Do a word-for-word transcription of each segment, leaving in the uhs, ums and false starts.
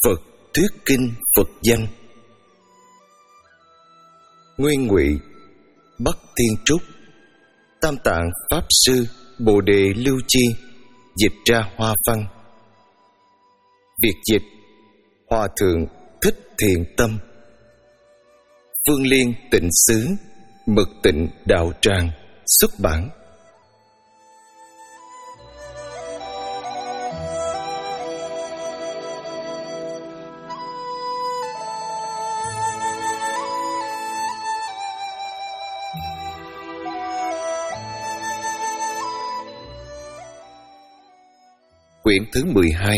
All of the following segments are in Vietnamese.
Phật thuyết kinh Phật văn. Nguyên Ngụy Bắc Thiên Trúc, Tam Tạng Pháp Sư Bồ Đề Lưu Chi dịch ra hoa văn. Biệt dịch Hòa Thượng Thích Thiện Tâm. Phương Liên Tịnh Xứ Mật Tịnh Đạo Tràng xuất bản. Quyển thứ mười hai.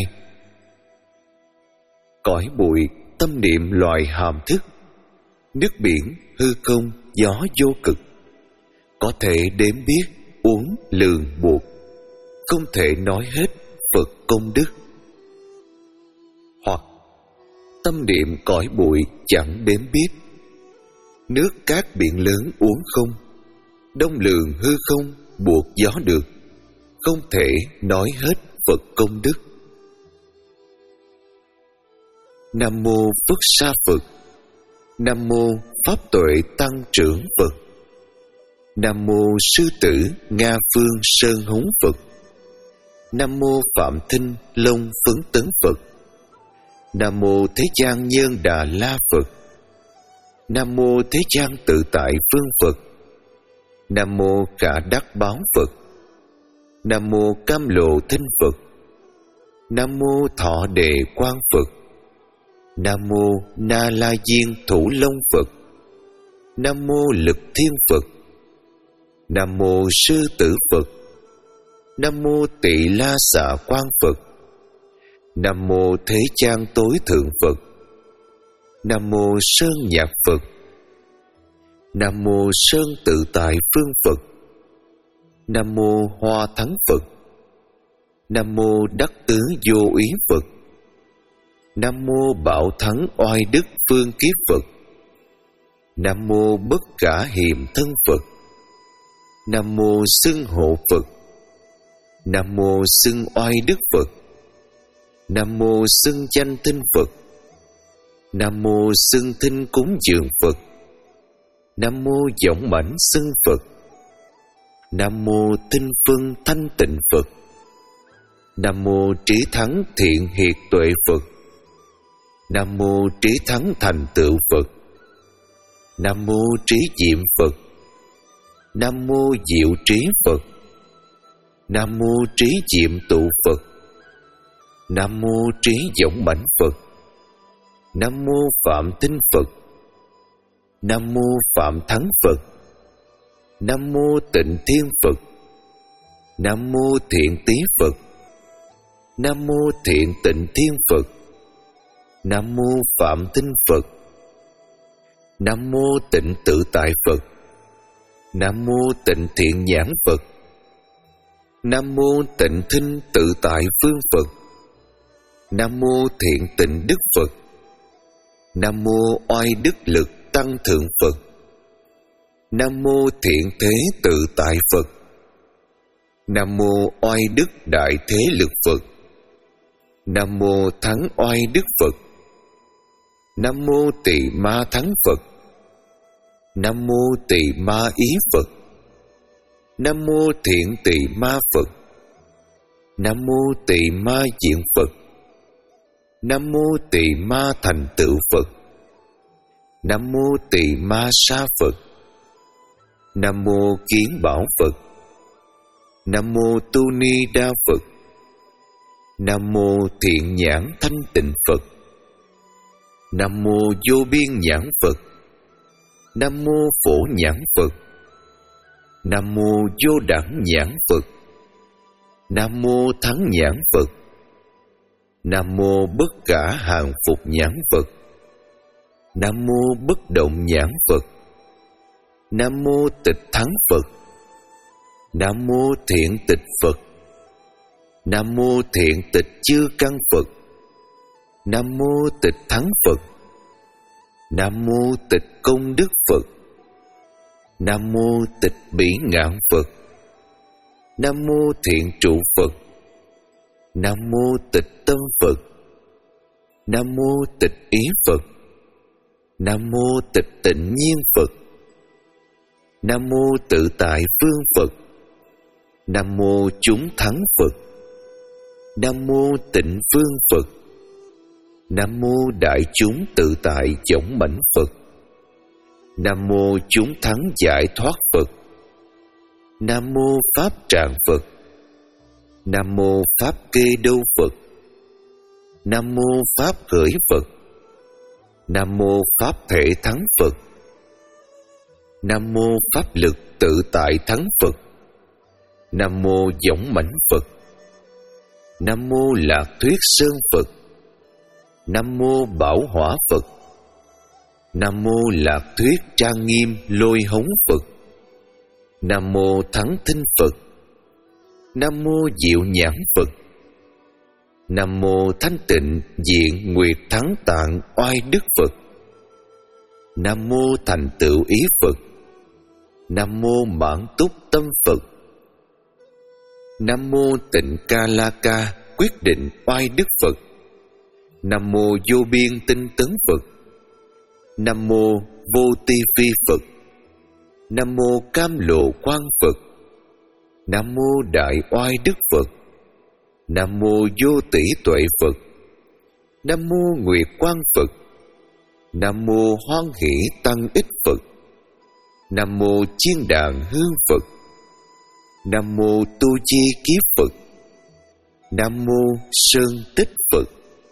Cõi bụi tâm niệm loài hàm thức, nước biển hư không gió vô cực, có thể đếm biết uống lường buộc, không thể nói hết Phật công đức. Hoặc tâm niệm cõi bụi chẳng đếm biết, nước cát biển lớn uống không, đông lường hư không buộc gió được, không thể nói hết Phật công đức. Nam mô Phất Sa Phật. Nam mô Pháp Tuệ Tăng Trưởng Phật. Nam mô Sư Tử Nga Phương Sơn Hống Phật. Nam mô Phạm Thinh Long Phấn Tấn Phật. Nam mô Thế Gian Nhân Đà La Phật. Nam mô Thế Gian Tự Tại Phương Phật. Nam mô Cả Đắc Báo Phật. Nam mô Cam Lộ Thinh Phật. Nam mô Thọ Đề Quang Phật. Nam mô Na La Diên Thủ Long Phật. Nam mô Lực Thiên Phật. Nam mô Sư Tử Phật. Nam mô Tỳ La Xà Quang Phật. Nam mô Thế Gian Tối Thượng Phật. Nam mô Sơn Nhạc Phật. Nam mô Sơn Tự Tại Phương Phật. Nam mô Hoa Thắng Phật. Nam mô Đắc Tứ Vô Ý Phật. Nam mô Bảo Thắng Oai Đức Phương Kiếp Phật. Nam mô Bất Cả Hiềm Thân Phật. Nam mô Xưng Hộ Phật. Nam mô Xưng Oai Đức Phật. Nam mô Xưng Danh Thinh Phật. Nam mô Xưng Thinh Cúng Dường Phật. Nam mô Giọng Mãnh Xưng Phật. Nam mô Tinh Phân Thanh Tịnh Phật. Nam mô Trí Thắng Thiện Hiệt Tuệ Phật. Nam mô Trí Thắng Thành Tựu Phật. Nam mô Trí Diệm Phật. Nam mô Diệu Trí Phật. Nam mô Trí Diệm Tụ Phật. Nam mô Trí Giọng Mãnh Phật. Nam mô Phạm Tinh Phật. Nam mô Phạm Thắng Phật. Nam mô Tịnh Thiên Phật. Nam mô Thiện Tý Phật. Nam mô Thiện Tịnh Thiên Phật. Nam mô Phạm Tinh Phật. Nam mô Tịnh Tự Tại Phật. Nam mô Tịnh Thiện Nhãn Phật. Nam mô Tịnh Thinh Tự Tại Phương Phật. Nam mô Thiện Tịnh Đức Phật. Nam mô Oai Đức Lực Tăng Thượng Phật. Nam mô Thiện Thế Tự Tại Phật. Nam mô Oai Đức Đại Thế Lực Phật. Nam mô Thắng Oai Đức Phật. Nam mô Tỳ Ma Thắng Phật. Nam mô Tỳ Ma Ý Phật. Nam mô Thiện Tỳ Ma Phật. Nam mô Tỳ Ma Diện Phật. Nam mô Tỳ Ma Thành Tựu Phật. Nam mô Tỳ Ma Sa Phật. Nam mô Kiến Bảo Phật. Nam mô Tu Ni Đa Phật. Nam mô Thiện Nhãn Thanh Tịnh Phật. Nam mô Vô Biên Nhãn Phật. Nam mô Phổ Nhãn Phật. Nam mô Vô Đẳng Nhãn Phật. Nam mô Thắng Nhãn Phật. Nam mô Bất Cả Hàng Phục Nhãn Phật. Nam mô Bất Động Nhãn Phật. Nam mô Tịch Thắng Phật. Nam mô Thiện Tịch Phật. Nam mô Thiện Tịch Chư Căn Phật. Nam mô Tịch Thắng Phật. Nam mô Tịch Công Đức Phật. Nam mô Tịch Bỉ Ngạn Phật. Nam mô Thiện Trụ Phật. Nam mô Tịch Tâm Phật. Nam mô Tịch Ý Phật. Nam mô Tịch Tịnh Nhiên Phật. Nam mô Tự Tại Phương Phật. Nam mô Chúng Thắng Phật. Nam mô Tịnh Phương Phật. Nam mô Đại Chúng Tự Tại Dõng Mãnh Phật. Nam mô Chúng Thắng Giải Thoát Phật. Nam mô Pháp Tràng Phật. Nam mô Pháp Kê Đô Phật. Nam mô Pháp Khởi Phật. Nam mô Pháp Thể Thắng Phật. Nam mô Pháp Lực Tự Tại Thắng Phật. Nam mô Dõng Mãnh Phật. Nam mô Lạc Thuyết Sơn Phật. Nam mô Bảo Hỏa Phật. Nam mô Lạc Thuyết Trang Nghiêm Lôi Hống Phật. Nam mô Thắng Thinh Phật. Nam mô Diệu Nhãn Phật. Nam mô Thánh Tịnh Diện Nguyệt Thắng Tạng Oai Đức Phật. Nam mô Thành Tựu Ý Phật. Nam mô Mãn Túc Tâm Phật. Nam mô Tịnh Ca La Ca Quyết Định Oai Đức Phật. Nam mô Vô Biên Tinh Tấn Phật. Nam mô Vô Ti Phi Phật. Nam mô Cam Lộ Quang Phật. Nam mô Đại Oai Đức Phật. Nam mô Vô Tỷ Tuệ Phật. Nam mô Nguyệt Quang Phật. Nam mô Hoan Hỷ Tăng Ích Phật. Nam mô Chiên Đàn Hương Phật. Nam mô Tu Chi Kiếp Phật. Nam mô Sơn Tích Phật.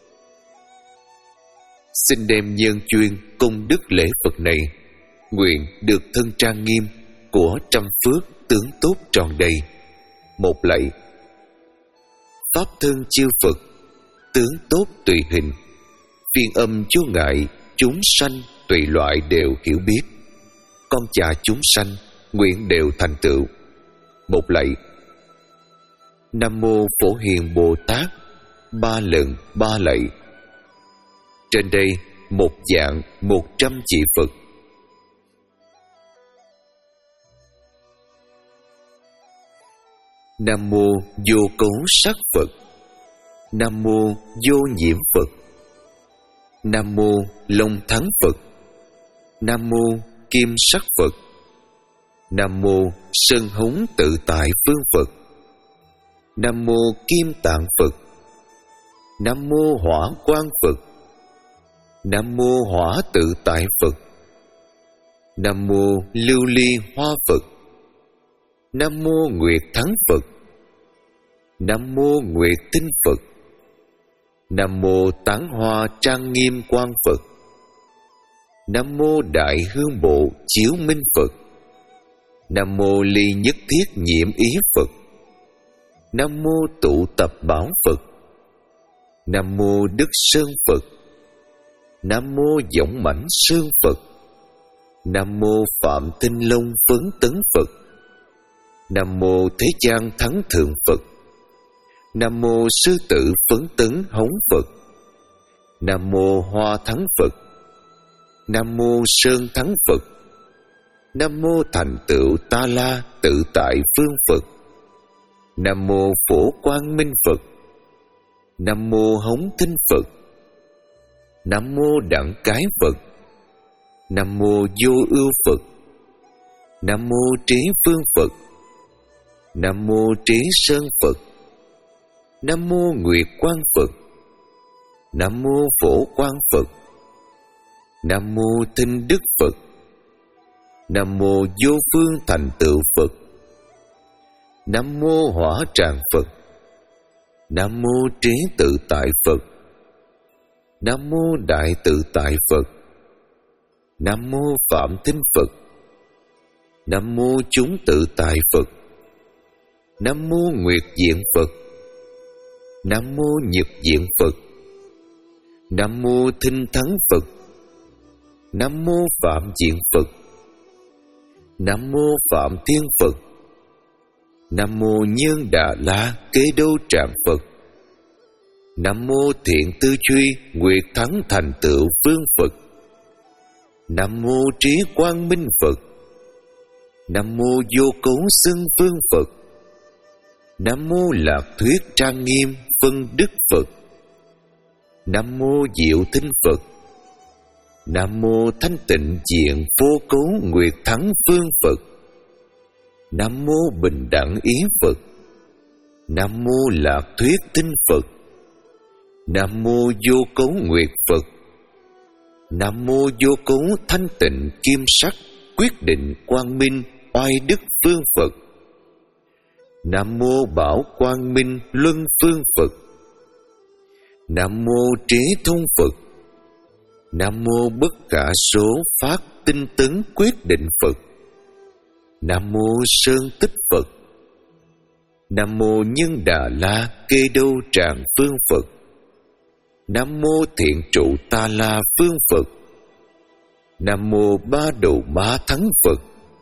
Xin đem nhân chuyên công đức lễ Phật này, nguyện được thân trang nghiêm của trăm phước tướng tốt tròn đầy. Một lạy. Pháp thân chư Phật, tướng tốt tùy hình, phiên âm chúa ngại, chúng sanh tùy loại đều hiểu biết. Con cha chúng sanh, nguyện đều thành tựu. Một lạy. Nam mô Phổ Hiền Bồ Tát, ba lần ba lạy. Trên đây một dạng một trăm chỉ Phật. Nam mô Vô Cấu Sắc Phật. Nam mô Vô Nhiễm Phật. Nam mô Long Thắng Phật. Nam mô Kim Sắc Phật. Nam mô Sơn Hống Tự Tại Phương Phật. Nam mô Kim Tạng Phật. Nam mô Hỏa Quang Phật. Nam mô Hỏa Tự Tại Phật. Nam mô Lưu Ly Hoa Phật. Nam mô Nguyệt Thắng Phật. Nam mô Nguyệt Tinh Phật. Nam mô Tán Hoa Trang Nghiêm Quang Phật. Nam mô Đại Hương Bộ Chiếu Minh Phật. Nam mô Ly Nhất Thiết Nhiễm Ý Phật. Nam mô Tụ Tập Bảo Phật. Nam mô Đức Sơn Phật. Nam mô Dõng Mãnh Sơn Phật. Nam mô Phạm Tinh Long Phấn Tấn Phật. Nam mô Thế Gian Thắng Thượng Phật. Nam mô Sư Tử Phấn Tấn Hống Phật. Nam mô Hoa Thắng Phật. Nam mô Sơn Thắng Phật. Nam mô Thành Tựu Ta La Tự Tại Phương Phật. Nam mô Phổ Quang Minh Phật. Nam mô Hống Thinh Phật. Nam mô Đẳng Cái Phật. Nam mô Vô Ưu Phật. Nam mô Trí Phương Phật. Nam mô Trí Sơn Phật. Nam mô Nguyệt Quang Phật. Nam mô Phổ Quang Phật. Nam mô Thinh Đức Phật. Nam mô Vô Phương Thành Tựu Phật. Nam mô Hỏa Tràng Phật. Nam mô Trí Tự Tại Phật. Nam mô Đại Tự Tại Phật. Nam mô Phạm Thinh Phật. Nam mô Chúng Tự Tại Phật. Nam mô Nguyệt Diện Phật. Nam mô Nhật Diện Phật. Nam mô Thinh Thắng Phật. Nam mô Phạm Diện Phật. Nam mô Phạm Thiên Phật. Nam mô Nhân Đà La Kế Đô Tràng Phật. Nam mô Thiện Tư Truy Nguyệt Thắng Thành Tựu Phương Phật. Nam mô Trí Quang Minh Phật. Nam mô Vô Cấu Xưng Phương Phật. Nam mô Lạc Thuyết Trang Nghiêm Phân Đức Phật. Nam mô Diệu Tinh Phật. Nam mô Thanh Tịnh Diện Vô Cấu Nguyệt Thắng Phương Phật. Nam mô Bình Đẳng Ý Phật. Nam mô Lạc Thuyết Tinh Phật. Nam mô Vô Cấu Nguyệt Phật. Nam mô Vô Cấu Thanh Tịnh Kim Sắc Quyết Định Quang Minh Oai Đức Phương Phật. Nam mô Bảo Quang Minh Luân Phương Phật. Nam mô Trí Thông Phật. Nam mô Bất Khả Số Phát Tinh Tấn Quyết Định Phật. Nam mô Sơn Tích Phật. Nam mô Nhân Đà La Kê Đô Tràng Phương Phật. Nam mô Thiện Trụ Ta La Phương Phật. Nam mô Ba Đầu Ba Thắng Phật.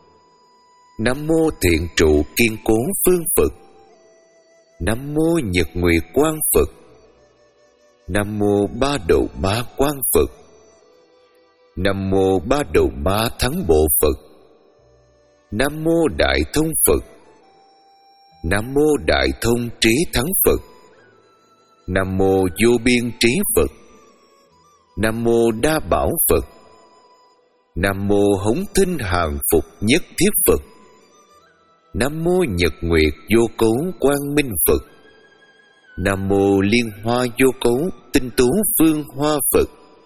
Nam mô Thiện Trụ Kiên Cố Phương Phật. Nam mô Nhật Nguyệt Quang Phật. Nam mô Ba Đầu Ba Quang Phật. Nam mô Ba Đầu Ba Thắng Bộ Phật. Nam mô Đại Thông Phật. Nam mô Đại Thông Trí Thắng Phật. Nam mô Vô Biên Trí Phật. Nam mô Đa Bảo Phật. Nam mô Hống Thinh Hàng Phục Nhất Thiết Phật. Nam mô Nhật Nguyệt Vô Cấu Quang Minh Phật. Nam mô Liên Hoa Vô Cấu Tinh Tú Phương Hoa Phật.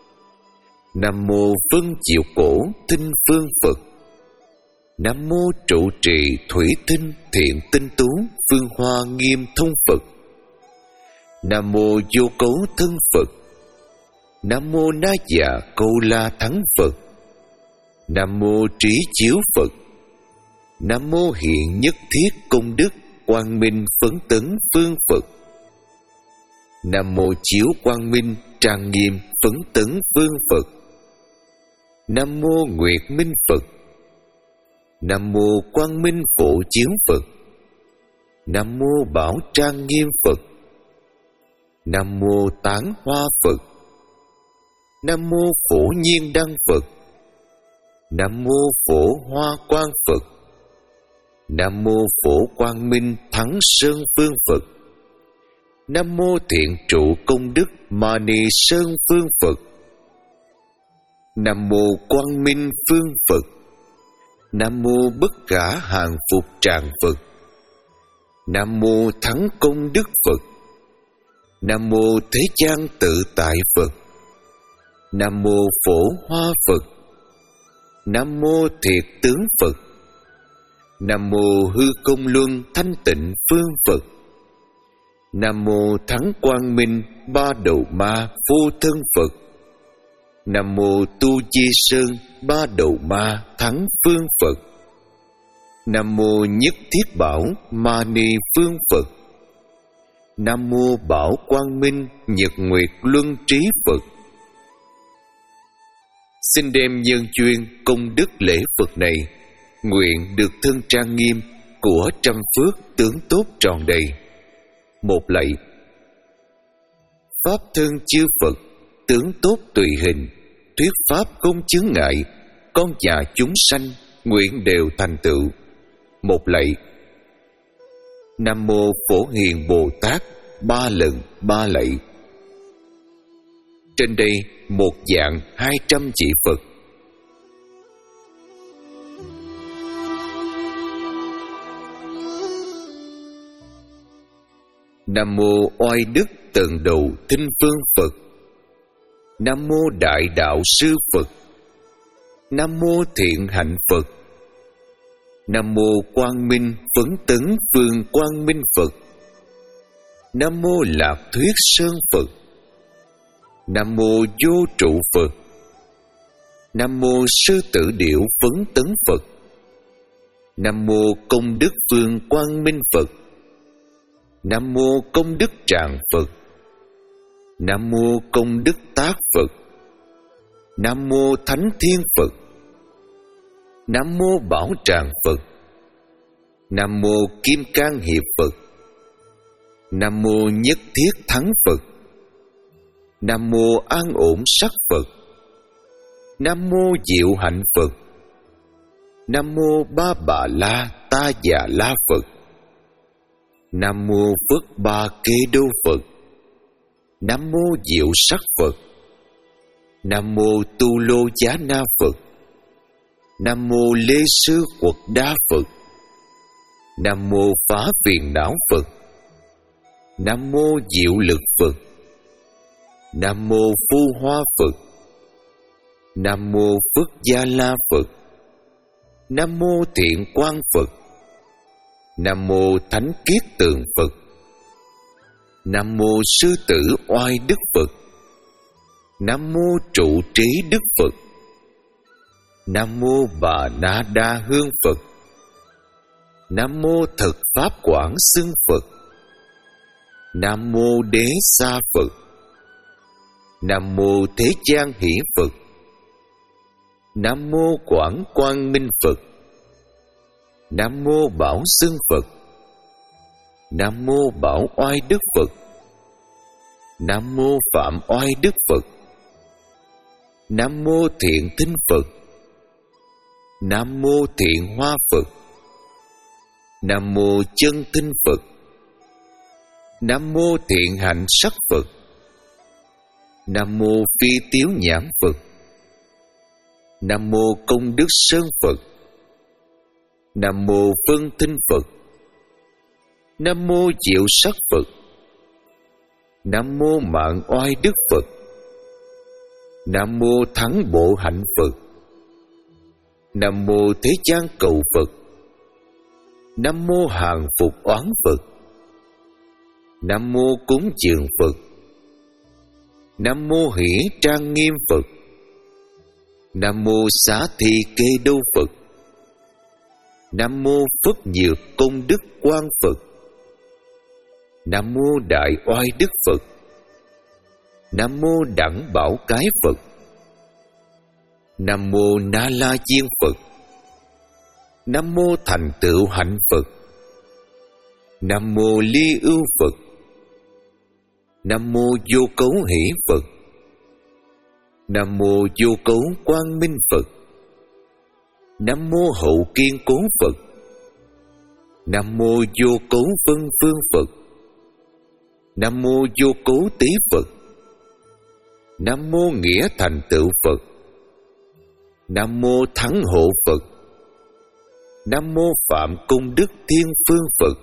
Nam mô Vân Diệu Cổ Tinh Phương Phật. Nam mô Trụ Trì Thủy Tinh Thiện Tinh Tú Phương Hoa Nghiêm Thông Phật. Nam mô Vô Cấu Thân Phật. Nam mô Na Già Câu La Thắng Phật. Nam mô Trí Chiếu Phật. Nam mô Hiện Nhất Thiết Công Đức Quang Minh Phấn Tấn Phương Phật. Nam mô Chiếu Quang Minh Trang Nghiêm Phấn Tấn Phương Phật. Nam mô Nguyệt Minh Phật. Nam mô Quang Minh Phổ Chiếu Phật. Nam mô Bảo Trang Nghiêm Phật. Nam mô Tán Hoa Phật. Nam mô Phổ Nhiên Đăng Phật. Nam mô Phổ Hoa Quang Phật. Nam mô Phổ Quang Minh Thắng Sơn Phương Phật. Nam mô Thiện Trụ Công Đức Mani Sơn Phương Phật. Nam mô Quang Minh Phương Phật. Nam mô Bất Khả Hàng Phục Tràng Phật. Nam mô Thắng Công Đức Phật. Nam mô Thế Gian Tự Tại Phật. Nam mô Phổ Hoa Phật. Nam mô Thiệt Tướng Phật. Nam mô Hư Công Luân Thanh Tịnh Phương Phật. Nam mô Thắng Quang Minh Ba Đầu Ma Vô Thân Phật. Nam mô Tu Di Sơn Ba Đầu Ma Thắng Phương Phật. Nam mô Nhất Thiết Bảo Mani Phương Phật. Nam mô Bảo Quang Minh Nhật Nguyệt Luân Trí Phật. Xin đem nhân duyên công đức lễ Phật này, nguyện được thân trang nghiêm của trăm phước tướng tốt tròn đầy. Một lạy. Pháp thân chư Phật, tướng tốt tùy hình, thuyết pháp không chướng ngại, con và chúng sanh nguyện đều thành tựu. Một lạy. Nam mô Phổ Hiền Bồ Tát ba lần ba lạy. Trên đây một dạng hai trăm vị Phật. Nam mô Oai Đức Tận Đầu Thinh Phương Phật. Nam mô Đại Đạo Sư Phật. Nam mô Thiện Hạnh Phật. Nam mô Quang Minh Phấn Tấn Phương Quang Minh Phật. Nam mô Lạc Thuyết Sơn Phật. Nam mô Vô Trụ Phật. Nam mô Sư Tử Điểu Phấn Tấn Phật. Nam mô Công Đức Phương Quang Minh Phật. Nam mô Công Đức Tràng Phật. Nam mô Công Đức Tác Phật. Nam mô Thánh Thiên Phật. Nam mô Bảo Tràng Phật. Nam mô Kim Cang Hiệp Phật. Nam mô Nhất Thiết Thắng Phật. Nam mô An Ổn Sắc Phật. Nam mô Diệu Hạnh Phật. Nam mô Ba Bà La Ta Già La Phật. Nam mô Phước Ba Kê Đô Phật. Nam mô Diệu Sắc Phật. Nam mô Tu Lô Giá Na Phật. Nam mô Lê Sư Quật Đa Phật. Nam mô Phá Phiền Não Phật. Nam mô Diệu Lực Phật. Nam mô Phu Hoa Phật. Nam mô Phước Gia La Phật. Nam mô Thiện Quang Phật. Nam mô Thánh Kiết Tường Phật. Nam mô Sư Tử Oai Đức Phật. Nam mô Trụ Trí Đức Phật. Nam mô Bà Na Đa Hương Phật. Nam mô Thực Pháp Quảng Xưng Phật. Nam mô Đế Sa Phật. Nam mô Thế Gian Hỷ Phật. Nam mô Quảng Quang Minh Phật. Nam mô Bảo Xưng Phật. Nam mô Bảo Oai Đức Phật. Nam mô Phạm Oai Đức Phật. Nam mô Thiện Thinh Phật. Nam mô Thiện Hoa Phật. Nam mô Chân Thinh Phật. Nam mô Thiện Hạnh Sắc Phật. Nam mô Phi Tiếu Nhãn Phật. Nam mô Công Đức Sơn Phật. Nam mô Phân Thinh Phật. Nam mô Diệu Sắc Phật. Nam mô Mạng Oai Đức Phật. Nam mô Thắng Bộ Hạnh Phật. Nam mô Thế Gian Cầu Phật. Nam mô Hàng Phục Oán Phật. Nam mô Cúng Dường Phật. Nam mô Hỷ Trang Nghiêm Phật. Nam mô Xá Thi Kê Đô Phật. Nam mô Phất Nhược Công Đức Quang Phật. Nam mô Đại Oai Đức Phật. Nam mô Đẳng Bảo Cái Phật. Nam mô Na La Diên Phật. Nam mô Thành Tựu Hạnh Phật. Nam mô Ly Ưu Phật. Nam mô Vô Cấu Hỷ Phật. Nam mô Vô Cấu Quang Minh Phật. Nam mô Hậu Kiên Cố Phật. Nam mô Vô Cấu Vân Phương Phật. Nam mô Vô Cấu Tế Phật. Nam mô Nghĩa Thành Tựu Phật. Nam mô Thắng Hộ Phật. Nam mô Phạm Công Đức Thiên Phương Phật.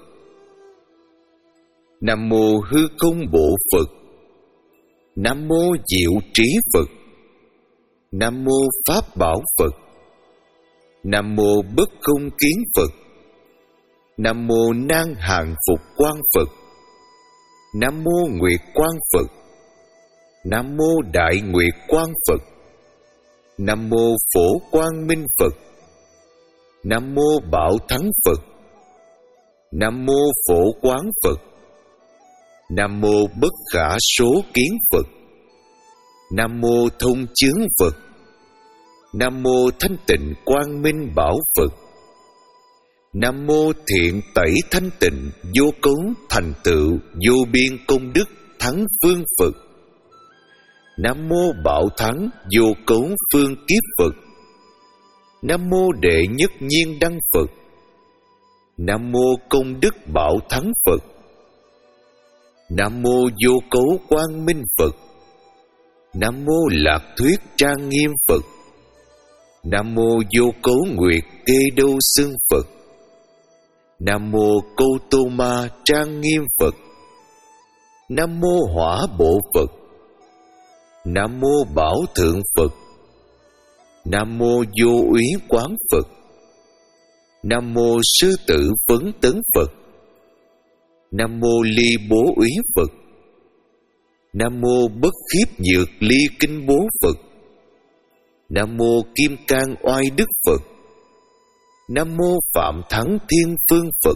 Nam mô Hư Không Bộ Phật. Nam mô Diệu Trí Phật. Nam mô Pháp Bảo Phật. Nam mô Bất Không Kiến Phật. Nam mô Nan Hàng Phục Quang Phật. Nam mô Nguyệt Quang Phật. Nam mô Đại Nguyệt Quang Phật. Nam mô Phổ Quang Minh Phật. Nam mô Bảo Thắng Phật. Nam mô Phổ Quán Phật. Nam mô Bất Khả Số Kiến Phật. Nam mô Thông Chướng Phật. Nam mô Thanh Tịnh Quang Minh Bảo Phật. Nam mô Thiện Tẩy Thanh Tịnh Vô Cấu Thành Tựu Vô Biên Công Đức Thắng Phương Phật. Nam mô Bảo Thắng Vô Cấu Phương Kiếp Phật. Nam mô Đệ Nhất Nhiên Đăng Phật. Nam mô Công Đức Bảo Thắng Phật. Nam mô Vô Cấu Quang Minh Phật. Nam mô Lạc Thuyết Trang Nghiêm Phật. Nam mô Vô Cấu Nguyệt Kê Đô Xưng Phật. Nam mô Câu Tô Ma Trang Nghiêm Phật. Nam mô Hỏa Bộ Phật. Nam mô Bảo Thượng Phật. Nam mô Vô Úy Quán Phật. Nam mô Sư Tử Vấn Tấn Phật. Nam mô Ly Bố Úy Phật. Nam mô Bất Khiếp Nhược Ly Kinh Bố Phật. Nam mô Kim Cang Oai Đức Phật. Nam mô Phạm Thắng Thiên Phương Phật.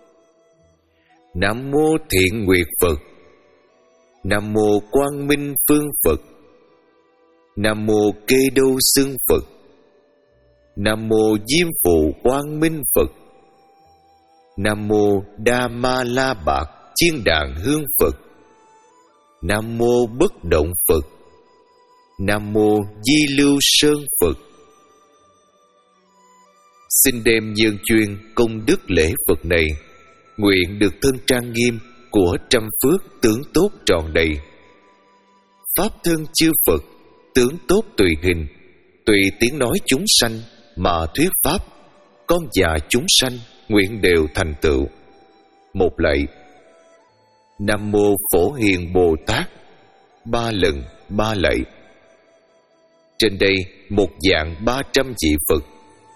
Nam mô Thiện Nguyệt Phật. Nam mô Quang Minh Phương Phật. Nam mô Kê Đô Xưng Phật. Nam mô Diêm Phụ Quang Minh Phật. Nam mô Đa Ma La Bạc Chiên Đàn Hương Phật. Nam mô Bất Động Phật. Nam mô Di Lưu Sơn Phật. Xin đem nhân chuyên công đức lễ Phật này, nguyện được thân trang nghiêm của trăm phước tướng tốt tròn đầy, pháp thân chư Phật, tướng tốt tùy hình, tùy tiếng nói chúng sanh mà thuyết pháp, con và chúng sanh nguyện đều thành tựu. Một lạy. Nam mô Phổ Hiền Bồ Tát. Ba lần ba lạy. Trên đây một vạn ba trăm vị Phật.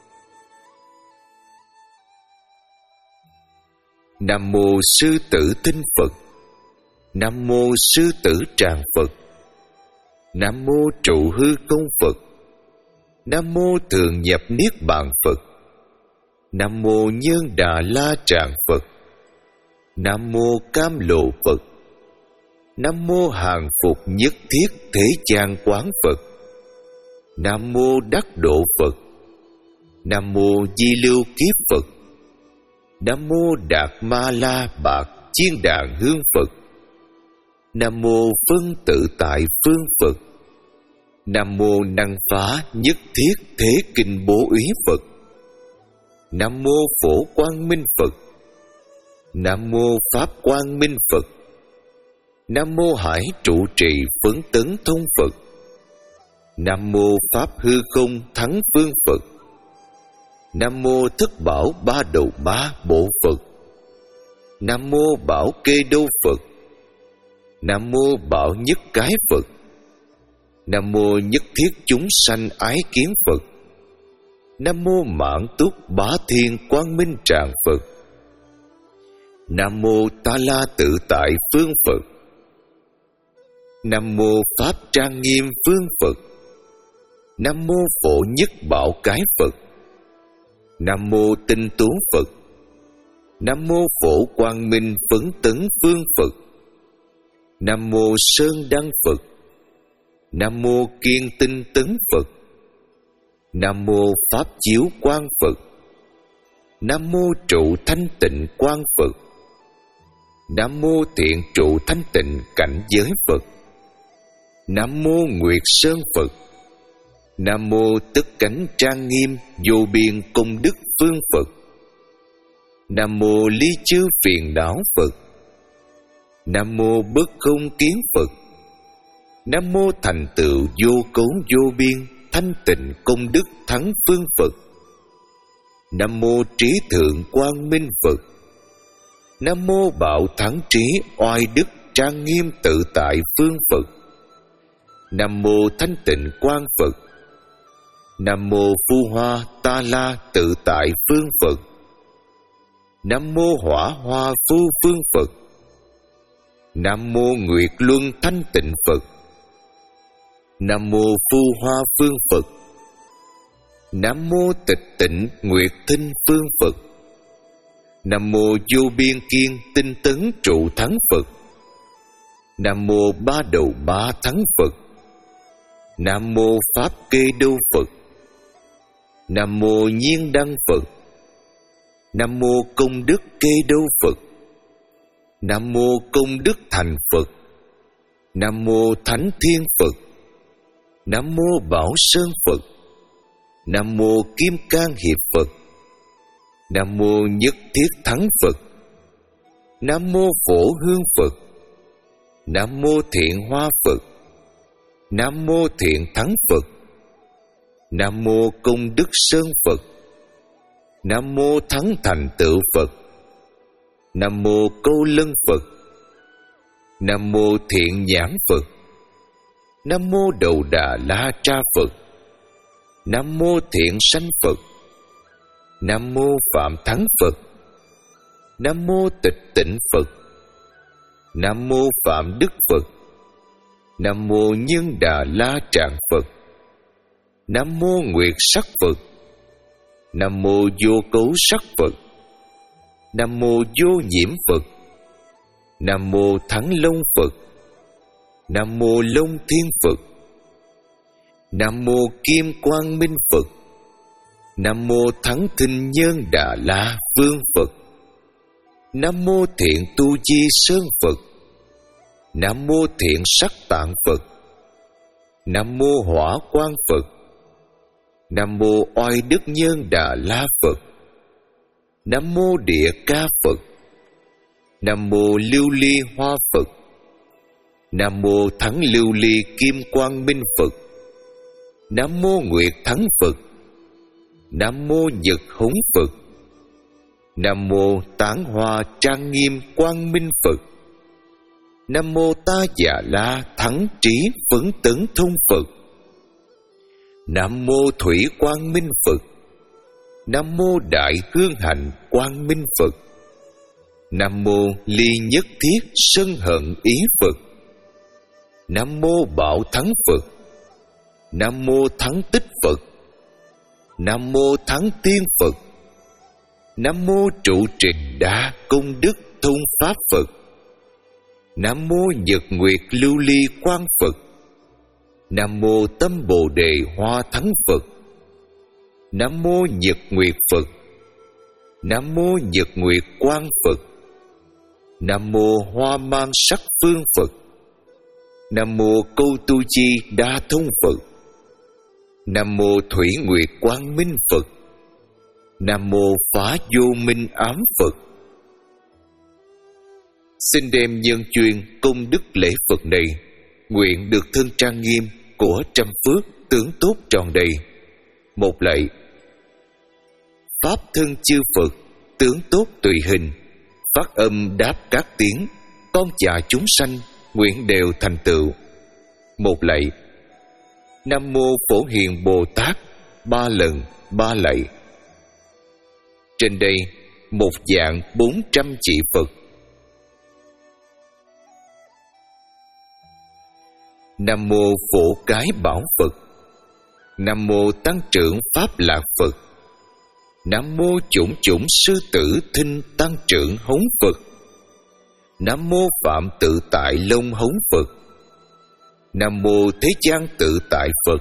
Nam mô Sư Tử Tinh Phật. Nam mô Sư Tử Tràng Phật. Nam mô Trụ Hư Công Phật. Nam mô Thường Nhập Niết Bàn Phật. Nam mô Nhân Đà La Tràng Phật. Nam mô Cam Lộ Phật. Nam mô Hàng Phục Nhất Thiết Thế Gian Quán Phật. Nam mô Đắc Độ Phật. Nam mô Di Lưu Kiếp Phật. Nam mô Đạt Ma La Bạc Chiên Đàn Hương Phật. Nam mô Phân Tự Tại Phương Phật. Nam mô Năng Phá Nhất Thiết Thế Kinh Bố Úy Phật. Nam mô Phổ Quang Minh Phật. Nam mô Pháp Quang Minh Phật. Nam mô Hải Trụ Trì Phấn Tấn Thông Phật. Nam mô Pháp Hư Không Thắng Phương Phật. Nam mô Thất Bảo Ba Đầu Ba Bộ Phật. Nam mô Bảo Kê Đô Phật. Nam mô Bảo Nhất Cái Phật. Nam mô Nhất Thiết Chúng Sanh Ái Kiến Phật. Nam mô Mãn Túc Bá Thiên Quang Minh Tràng Phật. Nam mô Ta La Tự Tại Phương Phật. Nam mô Pháp Trang Nghiêm Phương Phật. Nam mô Phổ Nhất Bảo Cái Phật. Nam mô Tinh Tú Phật. Nam mô Phổ Quang Minh Phấn Tấn Phương Phật. Nam mô Sơn Đăng Phật. Nam mô Kiên Tinh Tấn Phật. Nam mô Pháp Chiếu Quang Phật. Nam mô Trụ Thanh Tịnh Quang Phật. Nam mô Thiện Trụ Thanh Tịnh Cảnh Giới Phật. Nam mô Nguyệt Sơn Phật. Nam mô Tất Cánh Trang Nghiêm Vô Biên Công Đức Phương Phật. Nam mô Ly Chư Phiền Não Phật. Nam mô Bất Không Kiến Phật. Nam mô Thành Tựu Vô Cấu Vô Biên Thanh Tịnh Công Đức Thắng Phương Phật. Nam mô Trí Thượng Quang Minh Phật. Nam mô Bảo Thắng Trí Oai Đức Trang Nghiêm Tự Tại Phương Phật. Nam mô Thanh Tịnh Quang Phật. Nam mô Phu Hoa Ta La Tự Tại Phương Phật. Nam mô Hỏa Hoa Phu Phương Phật. Nam mô Nguyệt Luân Thanh Tịnh Phật. Nam mô Phu Hoa Phương Phật. Nam mô Tịch Tịnh Nguyệt Thinh Phương Phật. Nam mô Vô Biên Kiên Tinh Tấn Trụ Thắng Phật. Nam mô Ba Đầu Ba Thắng Phật. Nam mô Pháp Kê Đô Phật. Nam mô Nhiên Đăng Phật. Nam mô Công Đức Kê Đô Phật. Nam mô Công Đức Thành Phật. Nam mô Thánh Thiên Phật. Nam mô Bảo Sơn Phật. Nam mô Kim Cang Hiệp Phật. Nam mô Nhất Thiết Thắng Phật. Nam mô Phổ Hương Phật. Nam mô Thiện Hoa Phật. Nam mô Thiện Thắng Phật. Nam mô Công Đức Sơn Phật. Nam mô Thắng Thành Tựu Phật. Nam mô Câu Lân Phật. Nam mô Thiện Nhãn Phật. Nam mô Đầu Đà La Tra Phật. Nam mô Thiện Sanh Phật. Nam mô Phạm Thắng Phật. Nam mô Tịch Tịnh Phật. Nam mô Phạm Đức Phật. Nam mô Nhân Đà La Tràng Phật. Nam mô Nguyệt Sắc Phật. Nam mô Vô Cấu Sắc Phật. Nam mô Vô Nhiễm Phật. Nam mô Thắng Long Phật. Nam mô Long Thiên Phật. Nam mô Kim Quang Minh Phật. Nam mô Thắng Thinh Nhân Đà La Vương Phật. Nam mô Thiện Tu Di Sơn Phật. Nam mô Thiện Sắc Tạng Phật. Nam mô Hỏa Quang Phật. Nam mô Oai Đức Nhân Đà La Phật. Nam mô Địa Ca Phật. Nam mô Lưu Ly Hoa Phật. Nam mô Thắng Lưu Ly Kim Quang Minh Phật. Nam mô Nguyệt Thắng Phật. Nam mô Nhật Hống Phật. Nam mô Tán Hoa Trang Nghiêm Quang Minh Phật. Nam mô Ta Già La Thắng Trí Phấn Tấn Thông Phật. Nam mô Thủy Quang Minh Phật. Nam mô Đại Hương Hạnh Quang Minh Phật. Nam mô Ly Nhất Thiết Sân Hận Ý Phật. Nam mô Bảo Thắng Phật. Nam mô Thắng Tích Phật. Nam mô Thắng Tiên Phật. Nam mô Trụ Trì Đa Công Đức Thông Pháp Phật. Nam mô Nhật Nguyệt Lưu Ly Quang Phật. Nam mô Tâm Bồ Đề Hoa Thắng Phật. Nam mô Nhật Nguyệt Phật. Nam mô Nhật Nguyệt Quang Phật. Nam mô Hoa Mang Sắc Phương Phật. Nam mô Câu Tu Chi Đa Thông Phật. Nam mô Thủy Nguyệt Quang Minh Phật. Nam mô Phá Vô Minh Ám Phật. Xin đem nhân chuyên công đức lễ Phật này, nguyện được thân trang nghiêm của trăm phước tướng tốt tròn đầy. Một lạy. Pháp thân chư Phật tướng tốt tùy hình, phát âm đáp các tiếng, con chà chúng sanh nguyện đều thành tựu. Một lạy. Nam mô Phổ Hiền Bồ Tát ba lần ba lạy. Trên đây một dạng bốn trăm chỉ Phật. Nam mô Phổ Cái Bảo Phật. Nam mô Tăng Trưởng Pháp Lạc Phật. Nam mô Chủng Chủng Sư Tử Thinh Tăng Trưởng Hống Phật. Nam mô Phạm Tự Tại Long Hống Phật. Nam mô Thế Gian Tự Tại Phật.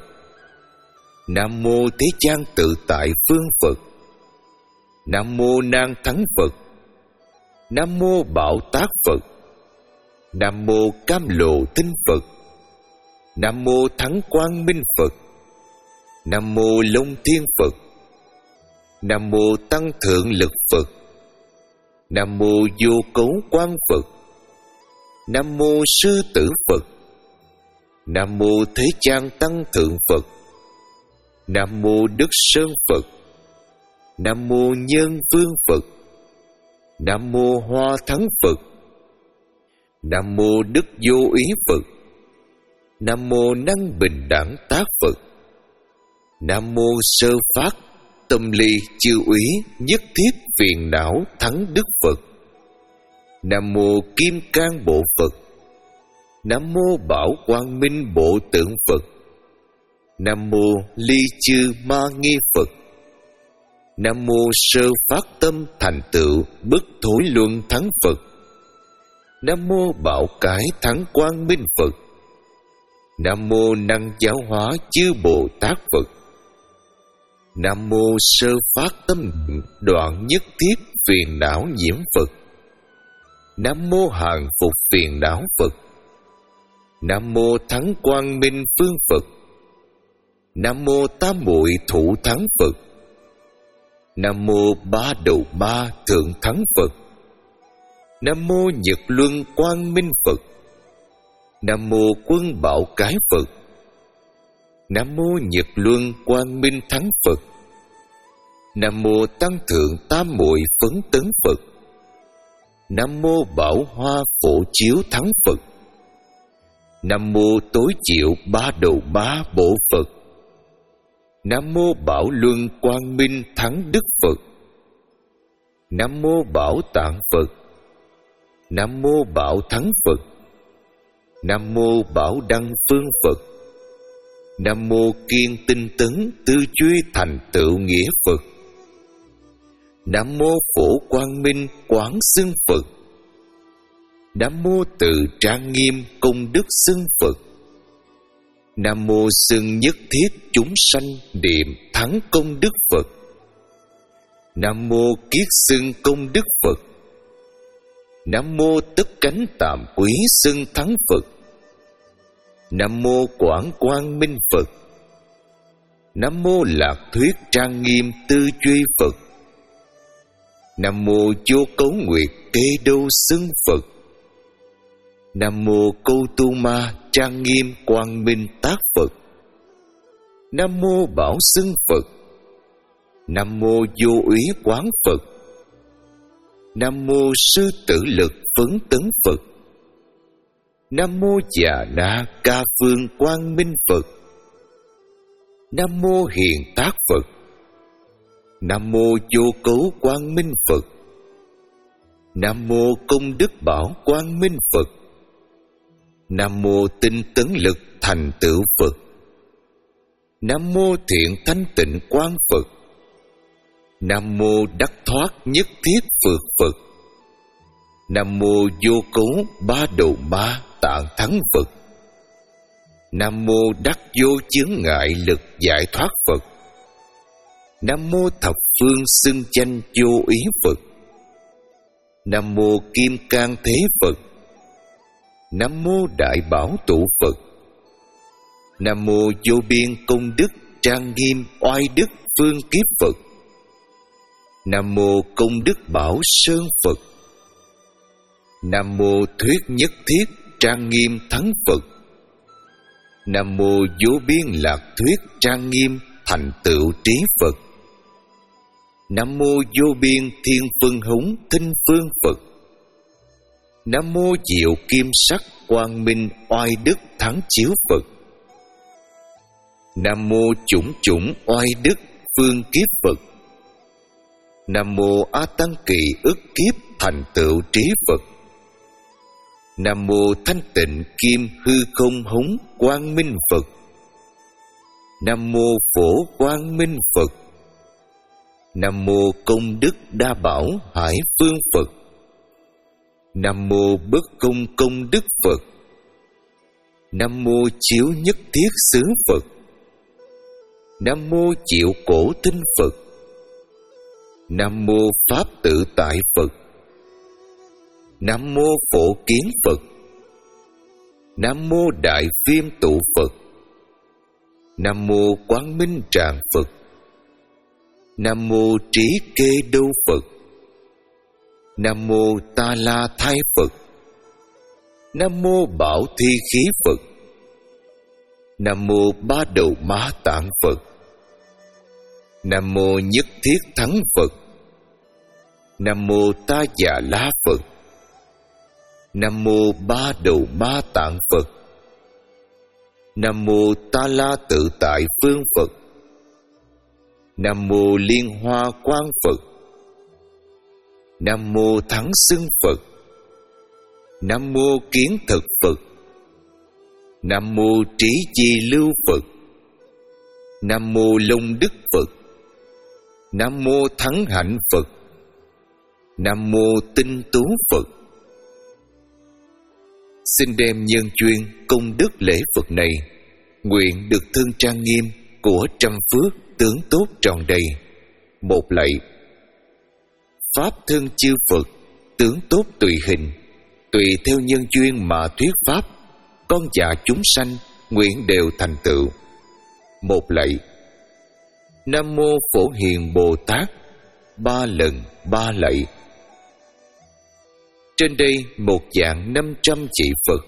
Nam mô Thế Gian Tự Tại Phương Phật. Nam mô Nan Thắng Phật. Nam mô Bảo Tác Phật. Nam mô Cam Lộ Tinh Phật. Nam mô Thắng Quang Minh Phật. Nam mô Long Thiên Phật. Nam mô Tăng Thượng Lực Phật. Nam mô Vô Cấu Quang Phật. Nam mô Sư Tử Phật. Nam mô Thế Gian Tăng Thượng Phật. Nam mô Đức Sơn Phật. Nam mô Nhân Vương Phật. Nam mô Hoa Thắng Phật. Nam mô Đức Vô Ý Phật. Nam mô Năng Bình Đẳng Tác Phật. Nam mô Sơ Phát Tâm Ly Chư Úy Nhất Thiết Phiền Não Thắng Đức Phật. Nam mô Kim Cang Bộ Phật. Nam mô Bảo Quang Minh Bộ Tượng Phật. Nam mô Ly Chư Ma Nghi Phật. Nam mô Sơ Phát Tâm Thành Tựu Bất Thối Luân Thắng Phật. Nam mô Bảo Cái Thắng Quang Minh Phật. Nam mô Năng Giáo Hóa Chư Bồ Tát Phật. Nam mô Sơ Phát Tâm Đoạn Nhất Thiết Phiền Não Nhiễm Phật. Nam mô Hàng Phục Phiền Não Phật. Nam mô Thắng Quang Minh Phương Phật. Nam mô Tam Muội Thủ Thắng Phật. Nam mô Ba Đầu Ba Thượng Thắng Phật. Nam mô Nhật Luân Quang Minh Phật. Nam mô Quân Bảo Cái Phật. Nam mô Nhật Luân Quang Minh Thắng Phật. Nam mô Tăng Thượng Tam Muội Phấn Tấn Phật. Nam mô Bảo Hoa Phổ Chiếu Thắng Phật. Nam mô Tối Diệu Ba Đầu Ba Bộ Phật. Nam mô Bảo Luân Quang Minh Thắng Đức Phật. Nam mô Bảo Tạng Phật. Nam mô Bảo Thắng Phật. Nam mô Bảo Đăng Phương Phật. Nam mô Kiên Tinh Tấn Tư Duy Thành Tựu Nghĩa Phật. Nam mô Phổ Quang Minh Quán Xưng Phật. Nam mô Từ Trang Nghiêm Công Đức Xưng Phật. Nam mô Xưng Nhất Thiết Chúng Sanh Niệm Thắng Công Đức Phật. Nam mô Kiết Xưng Công Đức Phật. Nam mô Tất Cánh Tạm Quý Xưng Thắng Phật. Nam mô Quảng Quang Minh Phật. Nam mô Lạc Thuyết Trang Nghiêm Tư Duy Phật. Nam mô Vô Cấu Nguyệt Kê Đô Xưng Phật. Nam mô Câu Tu Ma trang nghiêm quang minh tác Phật. Nam mô Bảo Xưng Phật. Nam mô Vô Úy Quán Phật. Nam mô Sư Tử Lực Phấn Tấn Phật. Nam mô Già Na Ca Phương Quang Minh Phật. Nam mô Hiền Tác Phật. Nam mô Vô Cấu Quang Minh Phật. Nam mô Công Đức Bảo Quang Minh Phật. Nam mô Tinh Tấn Lực Thành Tựu Phật. Nam mô Thiện Thanh Tịnh Quang Phật. Nam mô Đắc Thoát Nhất Thiết Phược Phật. Nam mô Vô Cấu Ba Đầu Ma Tạng Thắng Phật. Nam mô Đắc Vô Chướng Ngại Lực Giải Thoát Phật. Nam mô Thập Phương Xưng Danh Vô Ý Phật. Nam mô Kim Cang Thế Phật. Nam mô Đại Bảo Tụ Phật. Nam mô Vô Biên Công Đức Trang Nghiêm Oai Đức Phương Kiếp Phật. Nam mô Công Đức Bảo Sơn Phật. Nam mô Thuyết Nhất Thiết Trang Nghiêm Thắng Phật. Nam mô Vô Biên Lạc Thuyết Trang Nghiêm Thành Tựu Trí Phật. Nam mô Vô Biên Thiên Phân Hống Thinh Phương Phật. Nam mô Diệu Kim Sắc Quang Minh Oai Đức Thắng Chiếu Phật. Nam mô Chủng Chủng Oai Đức Phương Kiếp Phật. Nam mô A Tăng Kỳ Ức Kiếp Thành Tựu Trí Phật. Nam mô Thanh Tịnh Kim Hư Không Hống Quang Minh Phật. Nam mô Phổ Quang Minh Phật. Nam mô Công Đức Đa Bảo Hải Phương Phật. Nam mô Bất Công Công Đức Phật. Nam mô Chiếu Nhất Thiết Xứ Phật. Nam mô Diệu Cổ Tinh Phật. Nam mô Pháp Tự Tại Phật. Nam mô Phổ Kiến Phật. Nam mô Đại Viêm Tụ Phật. Nam mô Quang Minh Tràng Phật. Nam mô Trí Kê Đô Phật. Nam mô Ta La Thai Phật. Nam mô Bảo Thi Khí Phật. Nam mô Ba Đầu Ma Tạng Phật. Nam mô Nhất Thiết Thắng Phật. Nam mô Ta Già La Phật. Nam mô Ba Đầu Ma Tạng Phật. Nam mô Ta La Tự Tại Phương Phật. Nam mô Liên Hoa Quang Phật. Nam mô Thắng Xưng Phật. Nam mô Kiến Thực Phật. Nam mô Trí Chi Lưu Phật. Nam mô Long Đức Phật. Nam mô Thắng Hạnh Phật. Nam mô Tinh Tú Phật. Xin đem nhân duyên công đức lễ Phật này, nguyện được thân trang nghiêm của trăm phước tướng tốt tròn đầy. Một lạy. Pháp thân chư Phật, tướng tốt tùy hình, tùy theo nhân duyên mà thuyết pháp, con dạ chúng sanh nguyện đều thành tựu. Một lạy. Nam mô Phổ Hiền Bồ Tát. Ba lần ba lạy. Trên đây một dạng năm trăm chỉ Phật.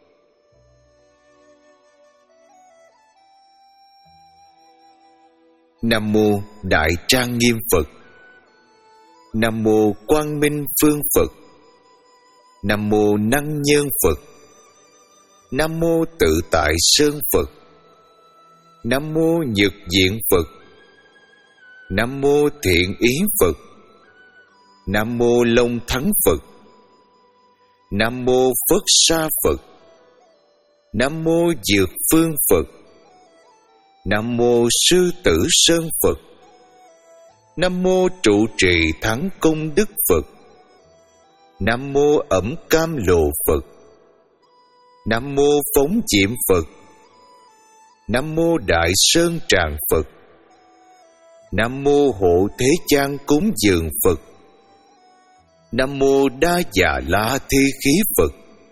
Nam mô Đại Trang Nghiêm Phật. Nam mô Quang Minh Phương Phật. Nam mô Năng Nhân Phật. Nam mô Tự Tại Sơn Phật. Nam mô Nhật Diện Phật. Nam mô Thiện Ý Phật. Nam mô Long Thắng Phật. Nam mô Phất Sa Phật. Nam mô Dược Phương Phật. Nam mô Sư Tử Sơn Phật. Nam mô Trụ Trì Thắng Công Đức Phật. Nam mô Ẩm Cam Lồ Phật. Nam mô Phóng Diệm Phật. Nam mô Đại Sơn Tràng Phật. Nam mô Hộ Thế Chan Cúng Dường Phật. Nam mô Đa Già La Thi Khí Phật.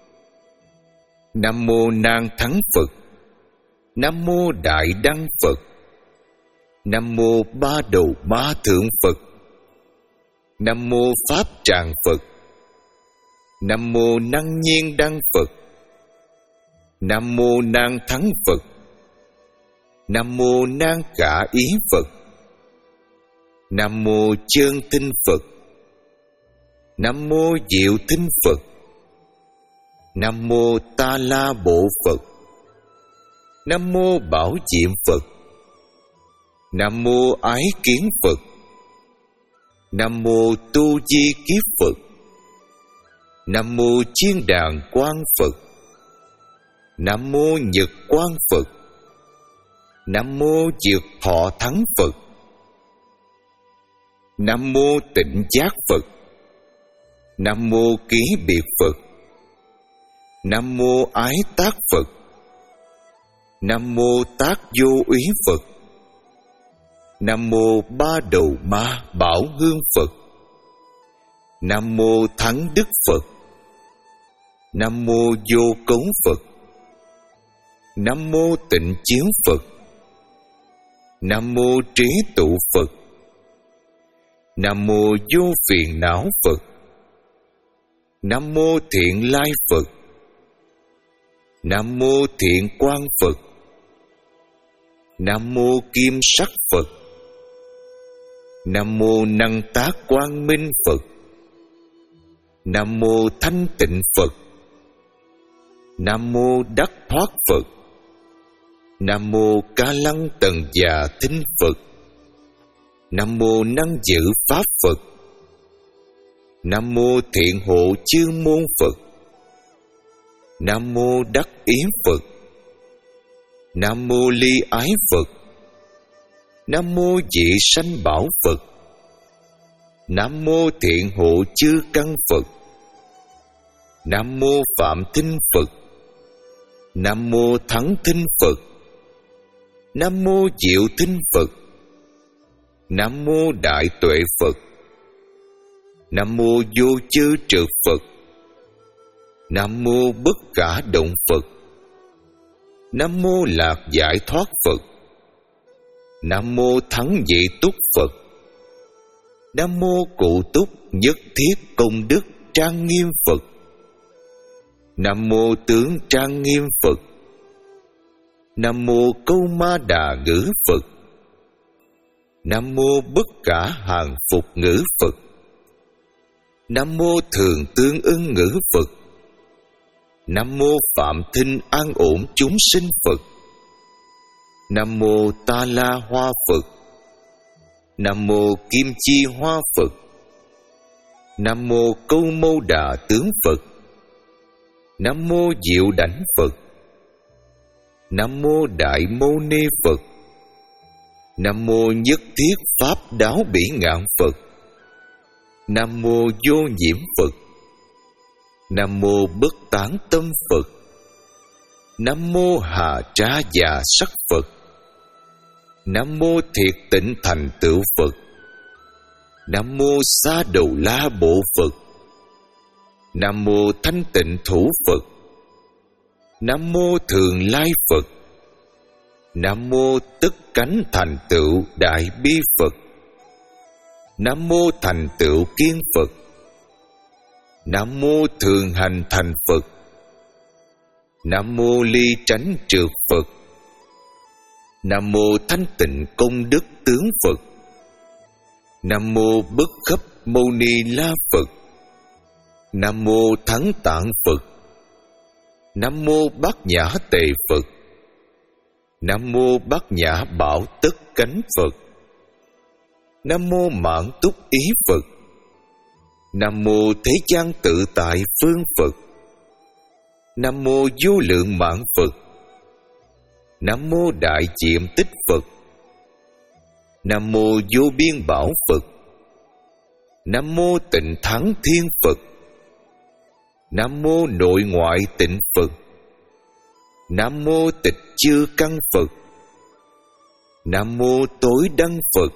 Nam mô Nan Thắng Phật. Nam mô Đại Đăng Phật. Nam mô Ba Đầu Ma Thượng Phật. Nam mô Pháp Tràng Phật. Nam mô Năng Nhiên Đăng Phật. Nam mô Nan Thắng Phật. Nam mô Nan Cả Ý Phật. Nam mô Chơn Tinh Phật. Nam mô Diệu Tinh Phật. Nam mô Ta La Bộ Phật. Nam mô Bảo Diệm Phật. Nam mô Ái Kiến Phật. Nam mô Tu Di Kiếp Phật. Nam mô Chiên Đàn Quang Phật. Nam mô Nhật Quang Phật. Nam mô Diệt Thọ Thắng Phật. Nam mô Tịnh Giác Phật. Nam mô Ký Biệt Phật. Nam mô Ái Tác Phật. Nam mô Tác Vô Úy Phật. Nam mô Ba Đầu Ma Bảo Hương Phật. Nam mô Thắng Đức Phật. Nam mô Vô Cấu Phật. Nam mô Tịnh Chiếu Phật. Nam mô Trí Tụ Phật. Nam mô Vô Phiền Não Phật. Nam mô Thiện Lai Phật. Nam mô Thiện Quang Phật. Nam mô Kim Sắc Phật. Nam mô Năng Tác Quang Minh Phật. Nam mô Thanh Tịnh Phật. Nam mô Đắc Thoát Phật. Nam mô Ca Lăng Tần Già Thinh Phật. Nam mô Năng Giữ Pháp Phật. Nam mô Thiện Hộ Chư Môn Phật. Nam mô Đắc Ý Phật. Nam mô Ly Ái Phật. Nam mô Dị Sanh Bảo Phật. Nam mô Thiện Hộ Chư Căn Phật. Nam mô Phạm Thinh Phật. Nam mô Thắng Thinh Phật. Nam mô Diệu Thinh Phật. Nam mô Đại Tuệ Phật. Nam mô Vô Chư Trượt Phật. Nam mô Bất Cả Động Phật. Nam mô Lạc Giải Thoát Phật. Nam mô Thắng Dị Túc Phật. Nam mô Cụ Túc Nhất Thiết Công Đức Trang Nghiêm Phật. Nam mô Tướng Trang Nghiêm Phật. Nam mô Câu Ma Đà Ngữ Phật. Nam mô Bất Cả Hàng Phục Ngữ Phật. Nam mô Thường Tương Ưng Ngữ Phật. Nam mô Phạm Thinh An Ổn Chúng Sinh Phật. Nam mô Ta La Hoa Phật. Nam mô Kim Chi Hoa Phật. Nam mô Câu Mâu Đà Tướng Phật. Nam mô Diệu Đảnh Phật. Nam mô Đại Mâu Ni Phật. Nam mô Nhất Thiết Pháp Đáo Bỉ Ngạn Phật. Nam mô Vô Nhiễm Phật. Nam mô Bất Tán Tâm Phật. Nam mô Hà Tra Già Sắc Phật. Nam mô Thiệt Tịnh Thành Tựu Phật. Nam mô Sa Đầu La Bộ Phật. Nam mô Thanh Tịnh Thủ Phật. Nam mô Thường Lai Phật. Nam mô Tất Cánh Thành Tựu Đại Bi Phật. Nam mô Thành Tựu Kiên Phật. Nam mô Thường Hành Thành Phật. Nam mô Ly Tránh Trượt Phật. Nam mô Thanh Tịnh Công Đức Tướng Phật. Nam mô Bất Khấp Mâu Ni La Phật. Nam mô Thắng Tạng Phật. Nam mô Bát Nhã Tề Phật. Nam mô Bát Nhã Bảo Tất Cánh Phật. Nam mô Mãn Túc Ý Phật. Nam mô Thế Gian Tự Tại Phương Phật. Nam mô Vô Lượng Mãn Phật. Nam mô Đại Diệm Tích Phật. Nam mô Vô Biên Bảo Phật. Nam mô Tịnh Thắng Thiên Phật. Nam mô Nội Ngoại Tịnh Phật. Nam mô Tịch Chư Căn Phật. Nam mô Tối Đăng Phật.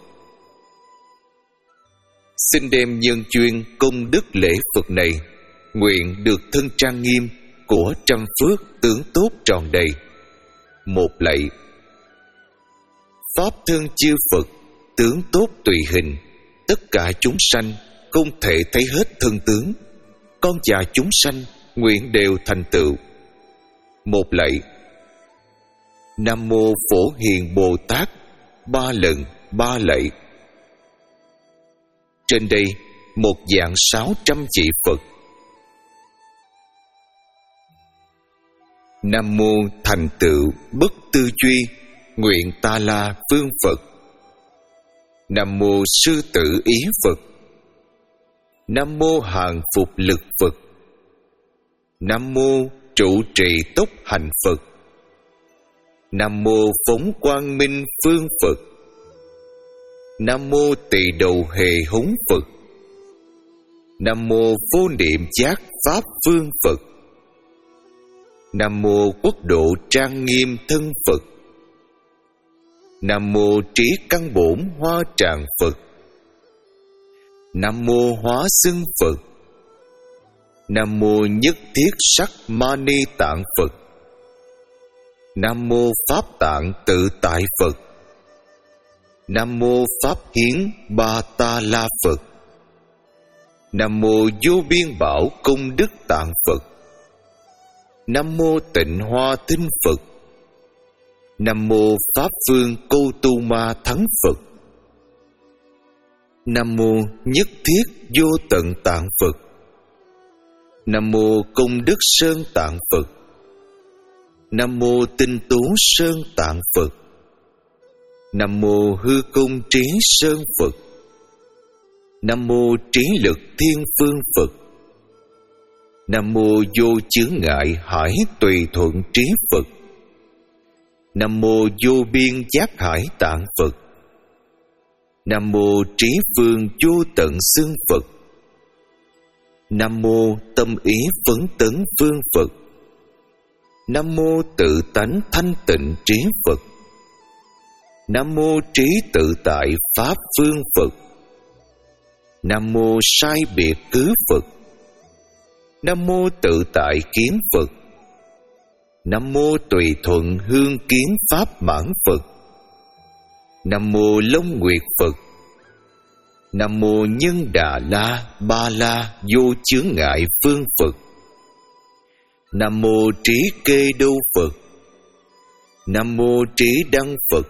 Xin đem nhân duyên công đức lễ Phật này, nguyện được thân trang nghiêm của trăm phước tướng tốt tròn đầy. Một lạy. Pháp thân chư Phật, tướng tốt tùy hình, tất cả chúng sanh không thể thấy hết thân tướng, con và chúng sanh nguyện đều thành tựu. Một lạy. Nam mô Phổ Hiền Bồ Tát, ba lần ba lạy. Trên đây một vạn sáu trăm vị Phật. Nam mô thành tựu bất tư duy, nguyện ta la phương Phật. Nam mô sư tử ý Phật. Nam mô hàng phục lực Phật. Nam mô trụ trì tốc hành Phật. Nam mô phóng quang minh phương Phật. Nam mô tỳ đầu hề húng Phật. Nam mô vô niệm giác pháp phương Phật. Nam mô quốc độ trang nghiêm thân Phật. Nam mô trí căn bổn hoa tràng Phật. Nam mô hóa xưng Phật. Nam mô nhất thiết sắc mani tạng Phật. Nam mô pháp tạng tự tại Phật. Nam mô pháp hiến ba ta la Phật. Nam mô vô biên bảo công đức tạng Phật. Nam mô tịnh hoa thinh Phật. Nam mô pháp phương câu tu ma thắng Phật. Nam mô nhất thiết vô tận tạng Phật. Nam mô công đức sơn tạng Phật. Nam mô tinh tú sơn tạng Phật. Nam mô hư công trí sơn Phật. Nam mô trí lực thiên phương Phật. Nam mô vô chướng ngại hải tùy thuận trí Phật. Nam mô vô biên giác hải tạng Phật. Nam mô trí phương vô tận xưng Phật. Nam mô tâm ý phấn tấn phương Phật. Nam mô tự tánh thanh tịnh trí Phật. Nam mô trí tự tại pháp phương Phật. Nam mô sai biệt cứ Phật. Nam mô tự tại kiến Phật. Nam mô tùy thuận hương kiến pháp mãn Phật. Nam mô Long Nguyệt Phật. Nam mô Nhân Đà La Ba La vô chướng ngại phương Phật. Nam mô Trí Kê Đô Phật. Nam mô Trí Đăng Phật.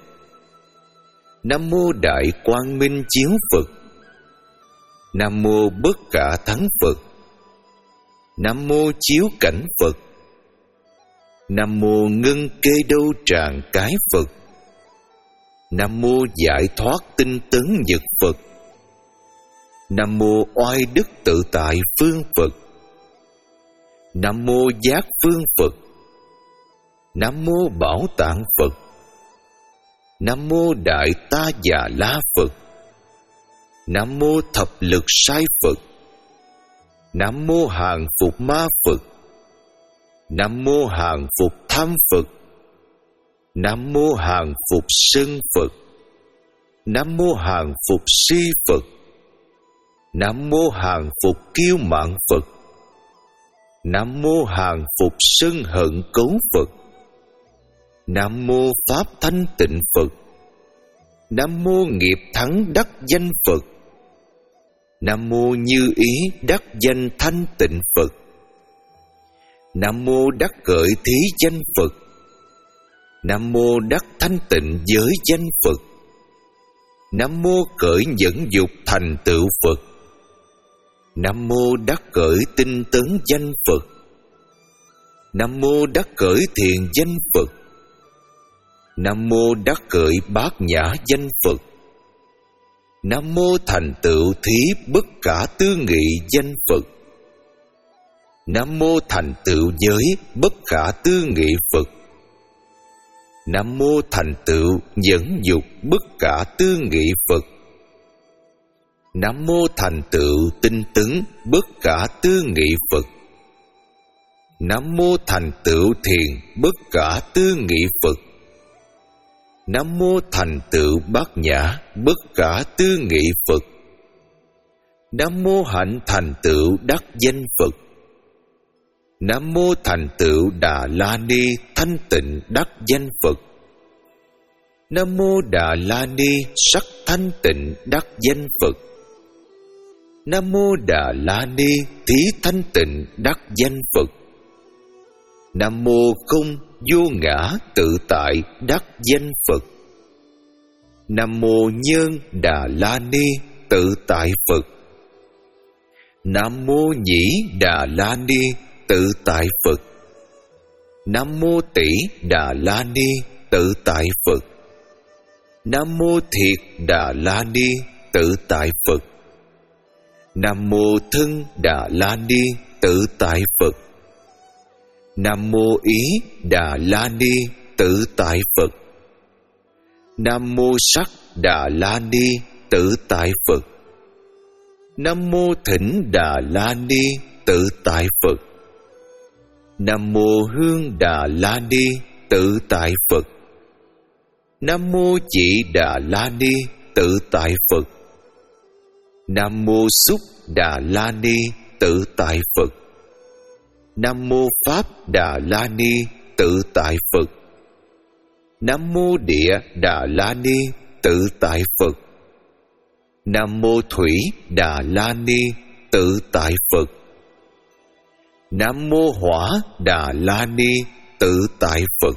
Nam mô Đại Quang Minh Chiếu Phật. Nam mô Bất Cả Thắng Phật. Nam mô Chiếu Cảnh Phật. Nam mô Ngân Kê Đô Tràng Cái Phật. Nam mô Giải Thoát Tinh Tấn Nhật Phật. Nam mô Oai Đức Tự Tại phương Phật. Nam mô Giác phương Phật. Nam mô Bảo Tạng Phật. Nam mô Đại Ta Già La Phật. Nam mô Thập Lực Sai Phật. Nam mô Hàng Phục Ma Phật. Nam mô Hàng Phục Tham Phật. Nam mô Hàng Phục Sân Phật. Nam mô Hàng Phục Si Phật. Nam mô Hàng Phục Kiêu Mạn Phật. Nam mô Hàng Phục Sân Hận Cấu Phật. Nam mô Pháp Thanh Tịnh Phật. Nam mô Nghiệp Thắng Đắc Danh Phật. Nam mô Như Ý Đắc Danh Thanh Tịnh Phật. Nam mô Đắc Cởi Thí Danh Phật. Nam mô Đắc Thanh Tịnh Giới Danh Phật. Nam mô Cởi Nhẫn Dục Thành Tựu Phật. Nam mô Đắc Cởi Tinh Tấn Danh Phật. Nam mô Đắc Cởi Thiền Danh Phật. Nam mô Đắc Cởi Bát Nhã Danh Phật. Nam mô Thành Tựu Thí Bất Cả Tư Nghị Danh Phật. Nam mô Thành Tựu Giới Bất Khả Tư Nghị Phật. Nam mô Thành Tựu Nhẫn Dục Bất Cả Tư Nghị Phật. Nam mô Thành Tựu Tinh Tấn Bất Cả Tư Nghị Phật. Nam mô Thành Tựu Thiền Bất Cả Tư Nghị Phật. Nam mô Thành Tựu Bát Nhã Bất Cả Tư Nghị Phật. Nam mô Hạnh Thành Tựu Đắc Danh Phật. Nam mô Thành Tựu Đà La Ni Thanh Tịnh Đắc Danh Phật. Nam mô Đà La Ni Sắc Thanh Tịnh Đắc Danh Phật. Nam mô Đà La Ni Thí Thanh Tịnh Đắc Danh Phật. Nam mô không vô ngã tự tại đắc danh Phật. Nam mô Nhân Đà La Ni tự tại Phật. Nam mô Nhĩ Đà La Ni tự tại Phật. Nam mô Tỷ Đà La Ni tự tại Phật. Nam mô Thiệt Đà La Ni tự tại Phật. Nam mô Thân Đà La Ni tự tại Phật. Nam mô Ý Đà La Ni tự tại Phật. Nam mô Sắc Đà La Ni tự tại Phật. Nam mô Thỉnh Đà La Ni tự tại Phật. Nam mô Hương Đà La Ni tự tại Phật. Nam mô Chỉ Đà La Ni tự tại Phật. Nam mô Xúc Đà La Ni tự tại Phật. Nam mô Pháp Đà La Ni tự tại Phật. Nam mô Địa Đà La Ni tự tại Phật. Nam mô Thủy Đà La Ni tự tại Phật. Nam mô Hỏa Đà La Ni tự tại Phật.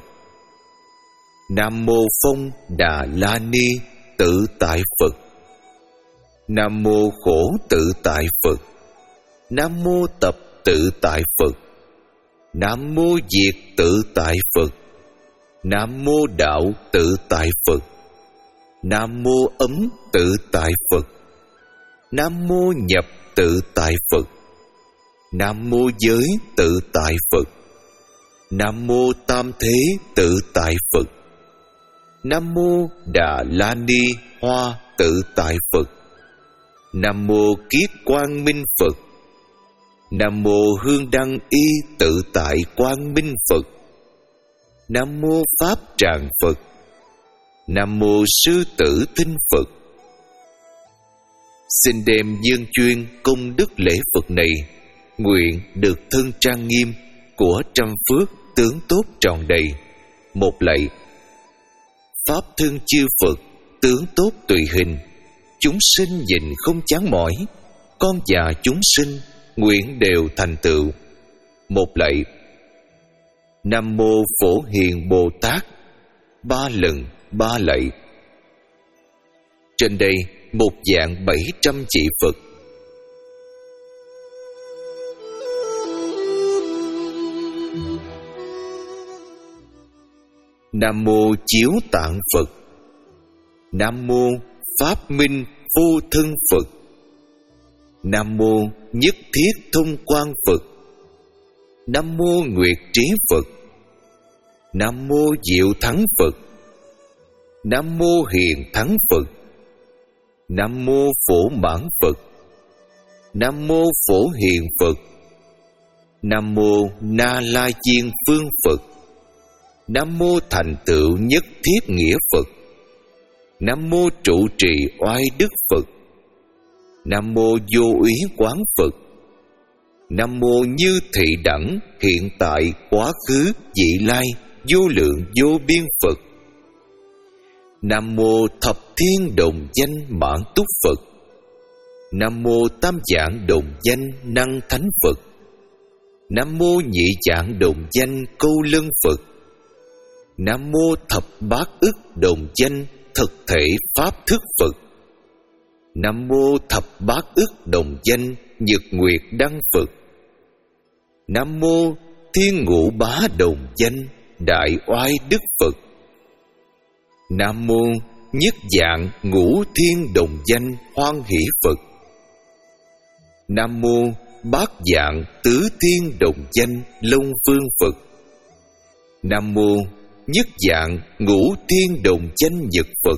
Nam mô Phong Đà La Ni tự tại Phật. Nam mô Khổ tự tại Phật. Nam mô Tập tự tại Phật. Nam mô Diệt tự tại Phật. Nam mô Đạo tự tại Phật. Nam mô Ấm tự tại Phật. Nam mô Nhập tự tại Phật. Nam mô Giới tự tại Phật. Nam mô Tam Thế tự tại Phật. Nam mô Đà La Ni Hoa tự tại Phật. Nam mô Kiết Quang Minh Phật. Nam mô Hương Đăng Y tự tại Quang Minh Phật. Nam mô Pháp Tràng Phật. Nam mô Sư Tử Tinh Phật. Xin đem dâng chuyên công đức lễ Phật này, nguyện được thân trang nghiêm của trăm phước tướng tốt tròn đầy. Một lạy. Pháp thân chư Phật tướng tốt tùy hình, chúng sinh nhìn không chán mỏi, con già chúng sinh nguyện đều thành tựu. Một lạy. Nam mô Phổ Hiền Bồ Tát. Ba lần ba lạy. Trên đây một vạn bảy trăm chỉ Phật. Nam mô Chiếu Tạng Phật. Nam mô Pháp Minh Vô Thân Phật. Nam mô Nhất Thiết Thông Quang Phật. Nam mô Nguyệt Trí Phật. Nam mô Diệu Thắng Phật. Nam mô Hiền Thắng Phật. Nam mô Phổ Mãn Phật. Nam mô Phổ Hiền Phật. Nam mô Na La Diên Phương Phật. Nam mô Thành Tựu Nhất Thiết Nghĩa Phật. Nam mô Trụ Trì Oai Đức Phật. Nam mô Vô Úy Quán Phật. Nam mô Như Thị Đẳng Hiện Tại Quá Khứ Vị Lai Vô Lượng Vô Biên Phật. Nam mô Thập Thiên Đồng Danh Mãn Túc Phật. Nam mô Tam Dạng Đồng Danh Năng Thánh Phật. Nam mô Nhị Dạng Đồng Danh Câu Lân Phật. Nam mô Thập Bát Ức Đồng Danh Thực Thể Pháp Thức Phật. Nam mô Thập Bát Ức Đồng Danh Nhật Nguyệt Đăng Phật. Nam mô Thiên Ngũ Bá Đồng Danh Đại Oai Đức Phật. Nam mô Nhất Dạng Ngũ Thiên Đồng Danh Hoan Hỷ Phật. Nam mô Bát Dạng Tứ Thiên Đồng Danh Long Phương Phật. Nam mô Nhất Dạng Ngũ Thiên Đồng Danh Nhật Phật.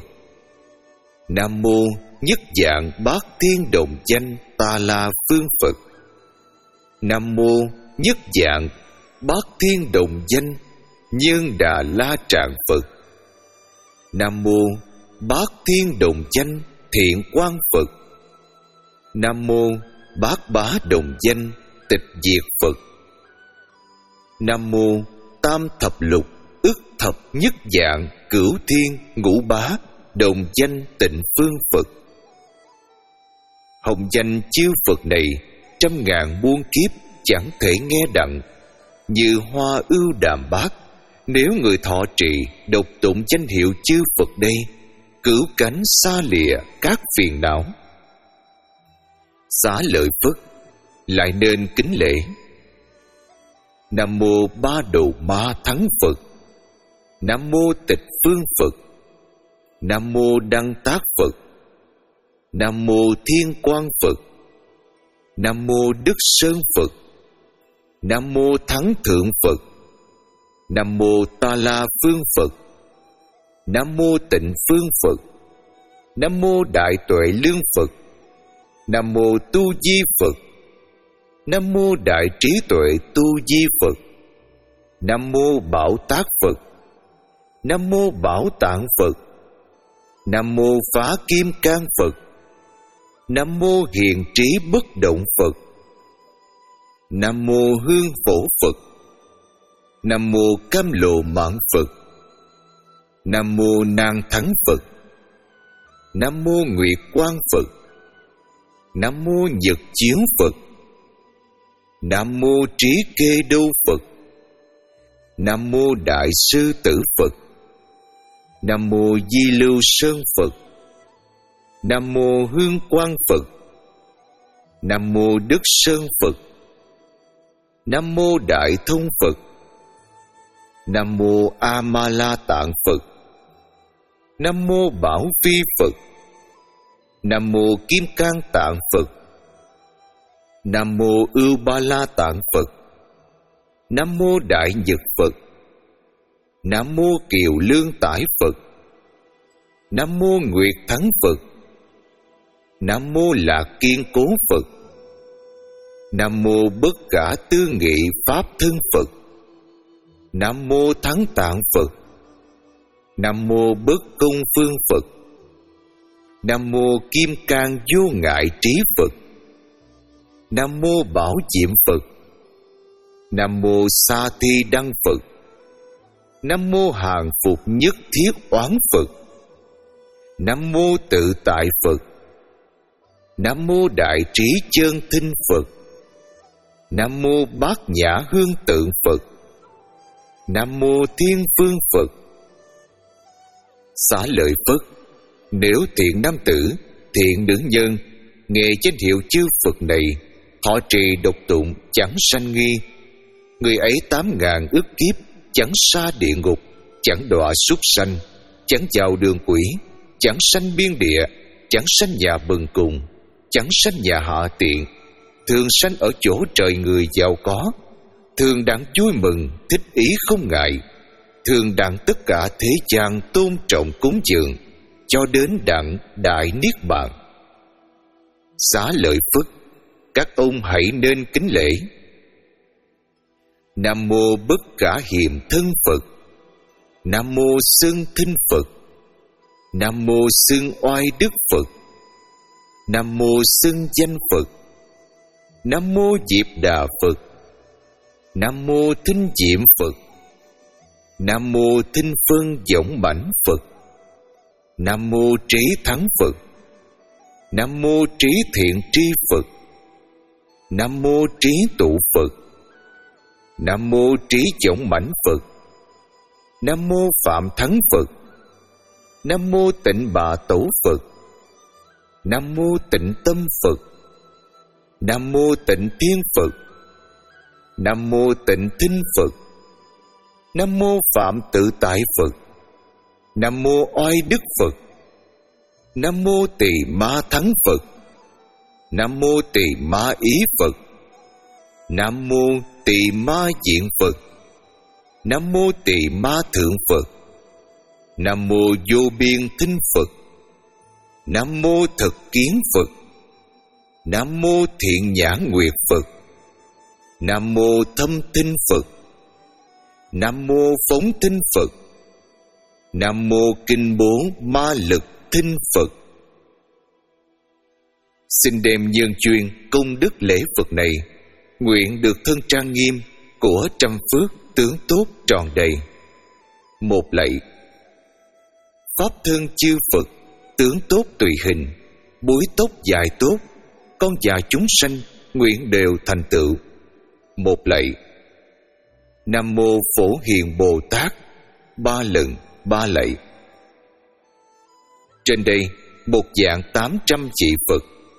Nam mô Nhất Dạng Bát Thiên Đồng Danh Ta La Phương Phật. Nam mô Nhất Dạng Bát Thiên Đồng Danh Nhân Đà La Tràng Phật. Nam mô Bát Thiên Đồng Danh Thiện Quang Phật. Nam mô Bát Bá Đồng Danh Tịch Diệt Phật. Nam mô Tam Thập Lục Ức Thập Nhất Dạng Cửu Thiên Ngũ Bá Đồng Danh Tịnh Phương Phật. Hồng danh chư Phật này trăm ngàn muôn kiếp chẳng thể nghe đặng, như hoa ưu đàm bát. Nếu người thọ trì độc tụng danh hiệu chư Phật đây, cứu cánh xa lìa các phiền não. Xá lợi Phất lại nên kính lễ. Nam mô Ba Đầu Ma Thắng Phật. Nam mô Tịch Phương Phật. Nam mô Đăng Tác Phật. Nam mô Thiên Quang Phật. Nam mô Đức Sơn Phật. Nam mô Thắng Thượng Phật. Nam mô Ta La Phương Phật. Nam mô Tịnh Phương Phật. Nam mô Đại Tuệ Lương Phật. Nam mô Tu Di Phật. Nam mô Đại Trí Tuệ Tu Di Phật. Nam mô Bảo Tác Phật. Nam mô Bảo Tạng Phật. Nam mô Phá Kim Cang Phật. Nam mô Hiền Trí Bất Động Phật. Nam mô Hương Phổ Phật. Nam mô Cam Lộ Mãn Phật. Nam mô Nan Thắng Phật. Nam mô Nguyệt Quang Phật. Nam mô Nhật Chiếu Phật. Nam mô Trí Kê Đô Phật. Nam mô Đại Sư Tử Phật. Nam mô Di Lưu Sơn Phật. Nam mô Hương Quang Phật. Nam mô Đức Sơn Phật. Nam mô Đại Thông Phật. Nam mô A Ma La Tạng Phật. Nam mô Bảo Phi Phật. Nam mô Kim Cang Tạng Phật. Nam mô Ưu Ba La Tạng Phật. Nam mô Đại Nhật Phật. Nam mô Kiều Lương Tải Phật. Nam mô Nguyệt Thắng Phật. Nam mô Lạc Kiên Cố Phật. Nam mô Bất Khả Tư Nghị Pháp Thân Phật. Nam mô Thắng Tạng Phật. Nam mô Bất Công Phương Phật. Nam mô Kim Cang Vô Ngại Trí Phật. Nam mô Bảo Diệm Phật. Nam mô Sa Thi Đăng Phật. Nam mô Hàng Phục Nhất Thiết Oán Phật. Nam mô Tự Tại Phật. Nam mô Đại Trí Chân Thinh Phật. Nam mô Bát Nhã Hương Tượng Phật. Nam mô Thiên Phương Phật. Xá lợi Phất, nếu thiện nam tử, thiện nữ nhân nghe danh hiệu chư Phật này, họ trì độc tụng chẳng sanh nghi, người ấy tám ngàn ức kiếp chẳng sa địa ngục, chẳng đọa súc sanh, chẳng vào đường quỷ, chẳng sanh biên địa, chẳng sanh nhà bần cùng, chẳng sanh nhà hạ tiện, thường sanh ở chỗ trời người giàu có, thường đặng vui mừng thích ý không ngại, thường đặng tất cả thế gian tôn trọng cúng dường, cho đến đặng đại niết bàn. Xá lợi Phất, các ông hãy nên kính lễ. Nam mô Bất Khả Hiềm Thân Phật. Nam mô Sơn Thinh Phật. Nam mô Xưng Oai Đức Phật. Nam mô Xưng Danh Phật. Nam mô Diệp Đà Phật. Nam mô Thinh Diệm Phật. Nam mô Thinh Phân Võng Mãnh Phật. Nam mô Trí Thắng Phật. Nam mô Trí Thiện Tri Phật. Nam mô Trí Tụ Phật. Nam mô Trí Võng Mãnh Phật. Nam mô Phạm Thắng Phật. Nam mô Tịnh Bà Tổ Phật. Nam mô Tịnh Tâm Phật. Nam mô Tịnh Thiên Phật. Nam mô Tịnh Thinh Phật. Nam mô Phạm Tự Tại Phật. Nam mô Oai Đức Phật. Nam mô Tỳ Ma Thắng Phật. Nam mô Tỳ Ma Ý Phật. Nam mô Tỳ Ma Diện Phật. Nam mô Tỳ Ma Thượng Phật. Nam mô Vô Biên Thinh Phật. Nam mô Thực Kiến Phật. Nam mô Thiện Nhãn Nguyệt Phật. Nam mô Thâm Thinh Phật. Nam mô Phóng Thinh Phật. Nam mô Kinh Bố Ma Lực Thinh Phật. Xin đem nhân chuyên công đức lễ Phật này, nguyện được thân trang nghiêm của trăm phước tướng tốt tròn đầy. Một lạy. Pháp thân chư Phật, tướng tốt tùy hình, búi tóc dài tốt, con già chúng sanh nguyện đều thành tựu. Một lạy. Nam Mô Phổ Hiền Bồ Tát ba lần ba lạy. Trên đây một vạn tám trăm vị Phật.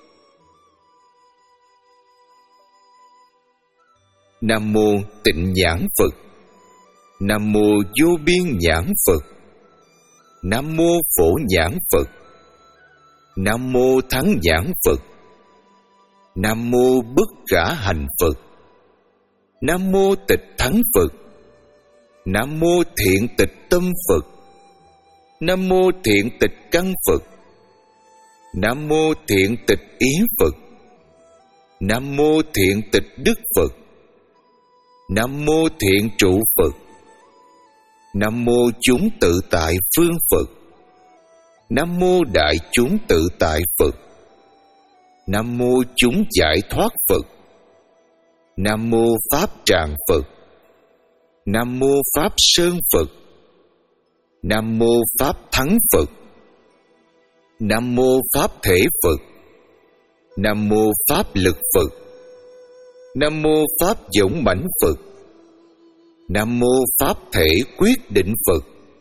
Nam Mô Tịnh Nhãn Phật. Nam Mô Vô Biên Nhãn Phật. Nam Mô Phổ Nhãn Phật. Nam Mô Thắng Nhãn Phật. Nam Mô Bất Khả Hành Phật. Nam Mô Tịch Thắng Phật. Nam Mô Thiện Tịch Tâm Phật. Nam Mô Thiện Tịch Căn Phật. Nam Mô Thiện Tịch Ý Phật. Nam Mô Thiện Tịch Đức Phật. Nam Mô Thiện Trụ Phật. Nam Mô Chúng Tự Tại Phương Phật. Nam Mô Đại Chúng Tự Tại Phật. Nam Mô Chúng Giải Thoát Phật. Nam Mô Pháp Tràng Phật. Nam Mô Pháp Sơn Phật. Nam Mô Pháp Thắng Phật. Nam Mô Pháp Thể Phật. Nam Mô Pháp Lực Phật. Nam Mô Pháp Dũng Mãnh Phật. Nam Mô Pháp Thể Quyết Định Phật.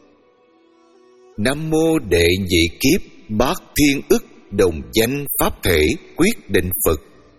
Nam Mô Đệ Nhị Kiếp Bát Thiên Ức Đồng Danh Pháp Thể Quyết Định Phật.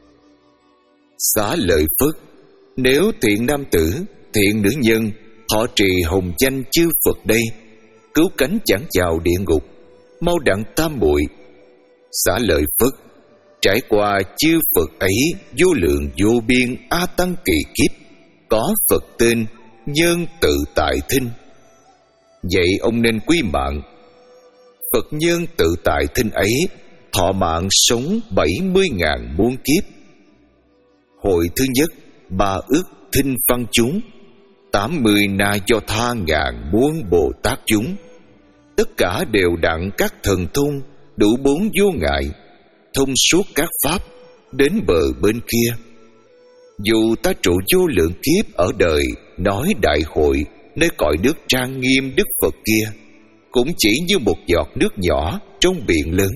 Xá lợi Phất, nếu thiện nam tử, thiện nữ nhân thọ trì hồng danh chư Phật đây, cứu cánh chẳng vào địa ngục, mau đặng tam muội. Xá lợi Phất, trải qua chư Phật ấy vô lượng vô biên a tăng kỳ kiếp, có Phật tên Nhân Tự Tại Thinh. Vậy ông nên quý mạng. Phật Nhân Tự Tại Thinh ấy thọ mạng sống bảy mươi ngàn muôn kiếp. Hồi thứ nhất ba ước thinh văn chúng, tám mươi na do tha ngàn muôn Bồ Tát chúng, tất cả đều đặng các thần thông đủ bốn vô ngại, thông suốt các pháp, đến bờ bên kia. Dù ta trụ vô lượng kiếp ở đời nói đại hội nơi cõi nước trang nghiêm Đức Phật kia, cũng chỉ như một giọt nước nhỏ trong biển lớn.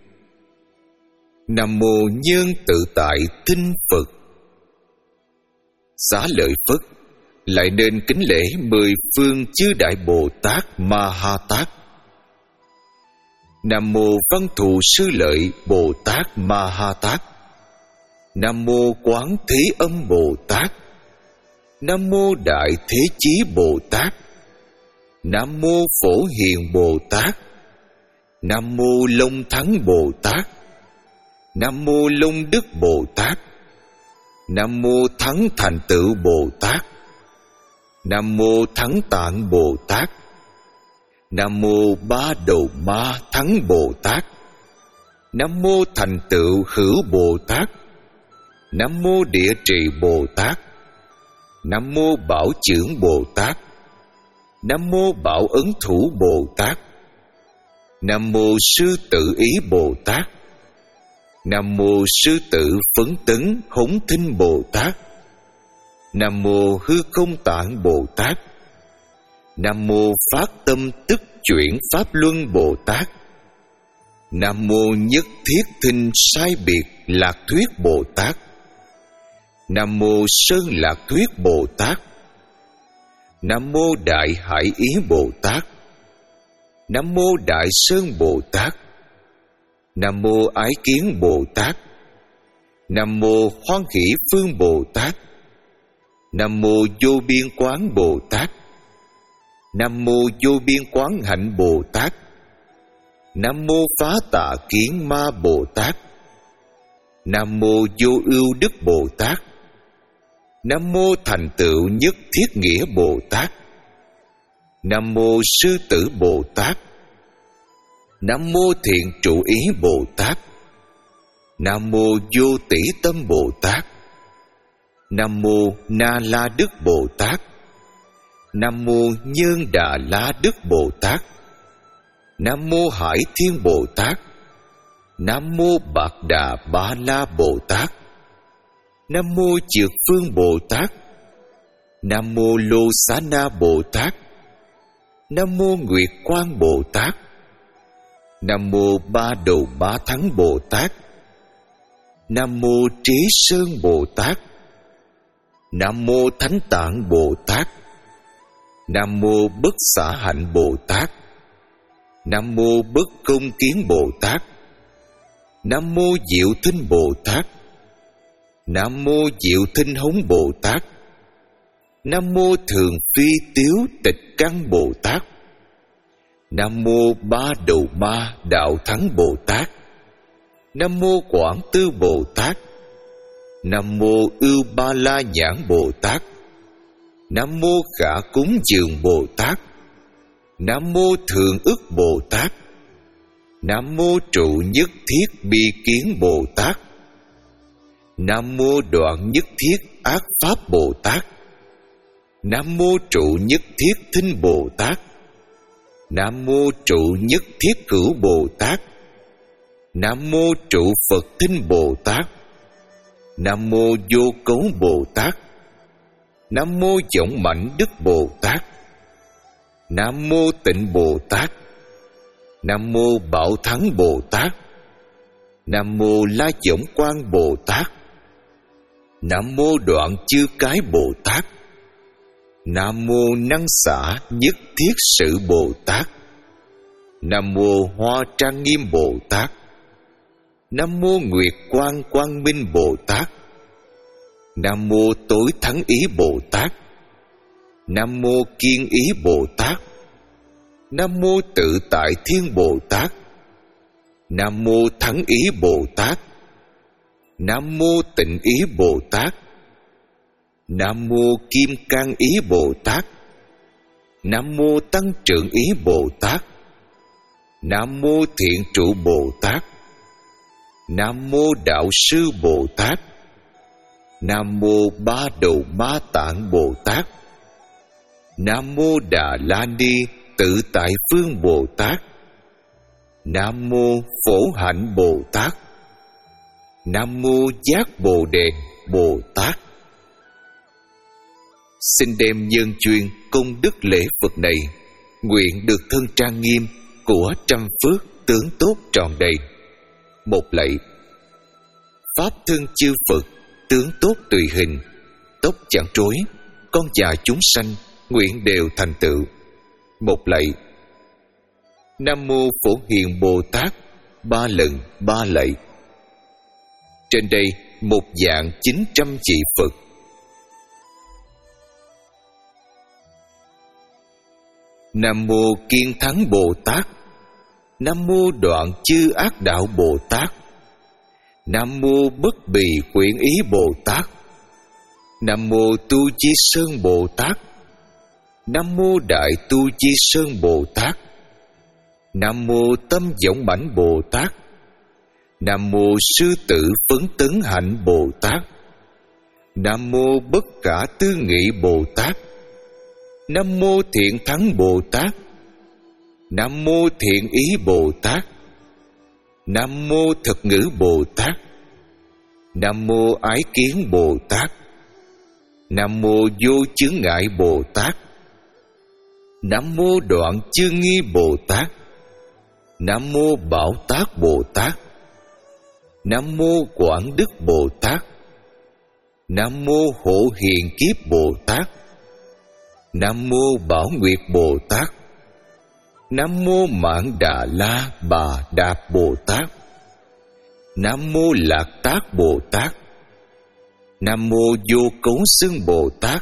Nam Mô Nhân Tự Tại Thinh Phật. Xá lợi Phất, lại nên kính lễ mười phương chư Đại Bồ Tát Ma Ha Tát. Nam Mô Văn Thù Sư Lợi Bồ Tát Ma Ha Tát. Nam Mô Quán Thế Âm Bồ Tát. Nam Mô Đại Thế Chí Bồ Tát. Nam Mô Phổ Hiền Bồ Tát. Nam Mô Long Thắng Bồ Tát. Nam Mô Long Đức Bồ Tát. Nam Mô Thắng Thành Tựu Bồ Tát. Nam Mô Thắng Tạng Bồ Tát. Nam Mô Ba Đầu Ma Thắng Bồ Tát. Nam Mô Thành Tựu Hữu Bồ Tát. Nam Mô Địa Trì Bồ Tát. Nam Mô Bảo Chưởng Bồ Tát. Nam Mô Bảo Ấn Thủ Bồ Tát. Nam Mô Sư Tự Ý Bồ Tát. Nam Mô Sư Tự Phấn Tấn Hống Thinh Bồ Tát. Nam Mô Hư Không Tạng Bồ Tát. Nam Mô Phát Tâm Tức Chuyển Pháp Luân Bồ Tát. Nam Mô Nhất Thiết Thinh Sai Biệt Lạc Thuyết Bồ Tát. Nam Mô Sơn Lạc Thuyết Bồ Tát. Nam Mô Đại Hải Ý Bồ Tát. Nam Mô Đại Sơn Bồ Tát. Nam Mô Ái Kiến Bồ Tát. Nam Mô Hoan Hỷ Phương Bồ Tát. Nam Mô Vô Biên Quán Bồ Tát. Nam Mô Vô Biên Quán Hạnh Bồ Tát. Nam Mô Phá Tà Kiến Ma Bồ Tát. Nam Mô Vô Ưu Đức Bồ Tát. Nam Mô Thành Tựu Nhất Thiết Nghĩa Bồ Tát. Nam Mô Sư Tử Bồ Tát. Nam Mô Thiện Trụ Ý Bồ Tát. Nam Mô Vô Tỷ Tâm Bồ Tát. Nam Mô Na La Đức Bồ Tát. Nam Mô Nhân Đà La Đức Bồ Tát. Nam Mô Hải Thiên Bồ Tát. Nam Mô Bạc Đà Ba La Bồ Tát. Nam Mô Dược Phương Bồ Tát. Nam Mô Lô Xá Na Bồ Tát. Nam Mô Nguyệt Quang Bồ Tát. Nam Mô Ba Đầu Ba Thắng Bồ Tát. Nam Mô Trí Sơn Bồ Tát. Nam Mô Thánh Tạng Bồ Tát. Nam mô Bất Xả Hạnh Bồ Tát. Nam mô Bất Công Kiến Bồ Tát. Nam mô Diệu Thinh Bồ Tát. Nam mô Diệu Thinh Hống Bồ Tát. Nam mô Thường Phi Tiếu Tịch Căn Bồ Tát. Nam mô Ba Đầu Ma Đạo Thắng Bồ Tát. Nam mô Quảng Tư Bồ Tát. Nam mô Ưu Ba La Nhãn Bồ Tát. Nam mô Khả Cúng Dường Bồ Tát. Nam mô Thường Ức Bồ Tát. Nam mô Trụ Nhất Thiết Bi Kiến Bồ Tát. Nam mô Đoạn Nhất Thiết Ác Pháp Bồ Tát. Nam mô Trụ Nhất Thiết Thinh Bồ Tát. Nam mô Trụ Nhất Thiết Cửu Bồ Tát. Nam mô Trụ Phật Thinh Bồ Tát. Nam mô Vô Cấu Bồ Tát. Nam mô Dõng Mãnh Đức Bồ Tát. Nam mô Tịnh Bồ Tát. Nam mô Bảo Thắng Bồ Tát. Nam mô La Dõng Quang Bồ Tát. Nam mô Đoạn Chư Cái Bồ Tát. Nam mô Năng Xả Nhất Thiết Sự Bồ Tát. Nam mô Hoa Trang Nghiêm Bồ Tát. Nam mô Nguyệt Quang Quang Minh Bồ Tát. Nam mô Tối Thắng Ý Bồ Tát. Nam mô Kiên Ý Bồ Tát. Nam mô Tự Tại Thiên Bồ Tát. Nam mô Thắng Ý Bồ Tát. Nam mô Tịnh Ý Bồ Tát. Nam mô Kim Cang Ý Bồ Tát. Nam mô Tăng Trưởng Ý Bồ Tát. Nam mô Thiện Trụ Bồ Tát. Nam mô Đạo Sư Bồ Tát. Nam mô Ba Đầu Ma Tạng Bồ Tát. Nam mô Đà La Ni Tự Tại Phương Bồ Tát. Nam mô Phổ Hạnh Bồ Tát. Nam mô Giác Bồ Đề Bồ Tát. Xin đem nhân chuyên công đức lễ Phật này, nguyện được thân trang nghiêm của trăm phước tướng tốt tròn đầy. Một lạy. Pháp thân chư Phật tướng tốt tùy hình, tóc chẳng rối, con già chúng sanh nguyện đều thành tựu. Một lạy. Nam mô Phổ Hiền Bồ Tát ba lần ba lạy. Trên đây một vạn chín trăm vị Phật. Nam mô Kiên Thắng Bồ Tát. Nam mô Đoạn Chư Ác Đạo Bồ Tát. Nam mô Bất Bì Quyển Ý Bồ Tát. Nam mô Tu Chi Sơn Bồ Tát. Nam mô Đại Tu Chi Sơn Bồ Tát. Nam mô Tâm Dõng Mãnh Bồ Tát. Nam mô Sư Tử Phấn Tấn Hạnh Bồ Tát. Nam mô Bất Khả Tư Nghị Bồ Tát. Nam mô Thiện Thắng Bồ Tát. Nam mô Thiện Ý Bồ Tát. Nam mô Thực Ngữ Bồ Tát. Nam mô Ái Kiến Bồ Tát. Nam mô Vô Chướng Ngại Bồ Tát. Nam mô Đoạn Chư Nghi Bồ Tát. Nam mô Bảo Tác Bồ Tát. Nam mô Quảng Đức Bồ Tát. Nam mô Hộ Hiền Kiếp Bồ Tát. Nam mô Bảo Nguyệt Bồ Tát. Nam mô Mãn Đà La Bà Đạp Bồ Tát. Nam mô Lạc Tác Bồ Tát. Nam mô Vô Cấu Xưng Bồ Tát.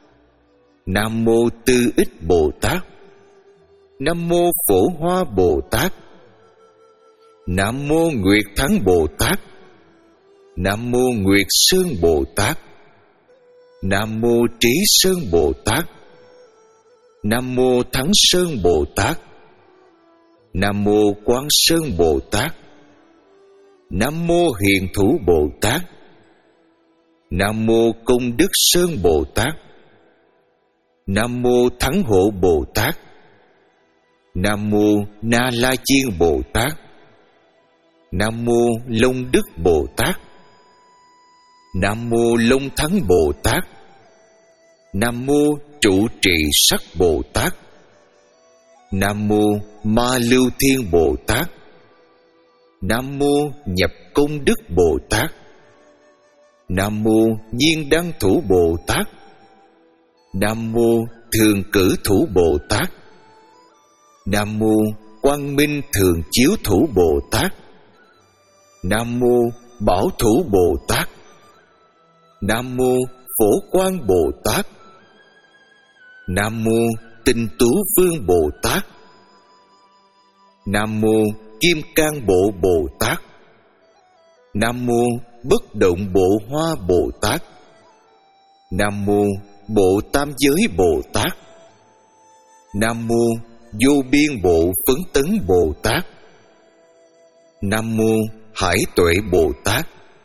Nam mô Tư Ích Bồ Tát. Nam mô Phổ Hoa Bồ Tát. Nam mô Nguyệt Thắng Bồ Tát. Nam mô Nguyệt Sơn Bồ Tát. Nam mô Trí Sơn Bồ Tát. Nam mô Thắng Sơn Bồ Tát. Nam mô Quang Sơn Bồ Tát. Nam mô Hiền Thủ Bồ Tát. Nam mô Công Đức Sơn Bồ Tát. Nam mô Thắng Hộ Bồ Tát. Nam mô Na La Chiên Bồ Tát. Nam mô Long Đức Bồ Tát. Nam mô Long Thắng Bồ Tát. Nam mô Trụ Trì Sắc Bồ Tát. Nam mô Ma Lưu Thiên Bồ Tát. Nam mô Nhập Công Đức Bồ Tát. Nam mô Nhiên Đăng Thủ Bồ Tát. Nam mô Thường Cử Thủ Bồ Tát. Nam mô Quang Minh Thường Chiếu Thủ Bồ Tát. Nam mô Bảo Thủ Bồ Tát. Nam mô Phổ Quang Bồ Tát. Nam mô Tinh Tú Vương Bồ Tát. Nam mô Kim Cang Bộ Bồ Tát. Nam mô Bất Động Bộ Hoa Bồ Tát. Nam mô Bộ Tam Giới Bồ Tát. Nam mô Vô Biên Bộ Phấn Tấn Bồ Tát. Nam mô Hải Tuệ Bồ Tát.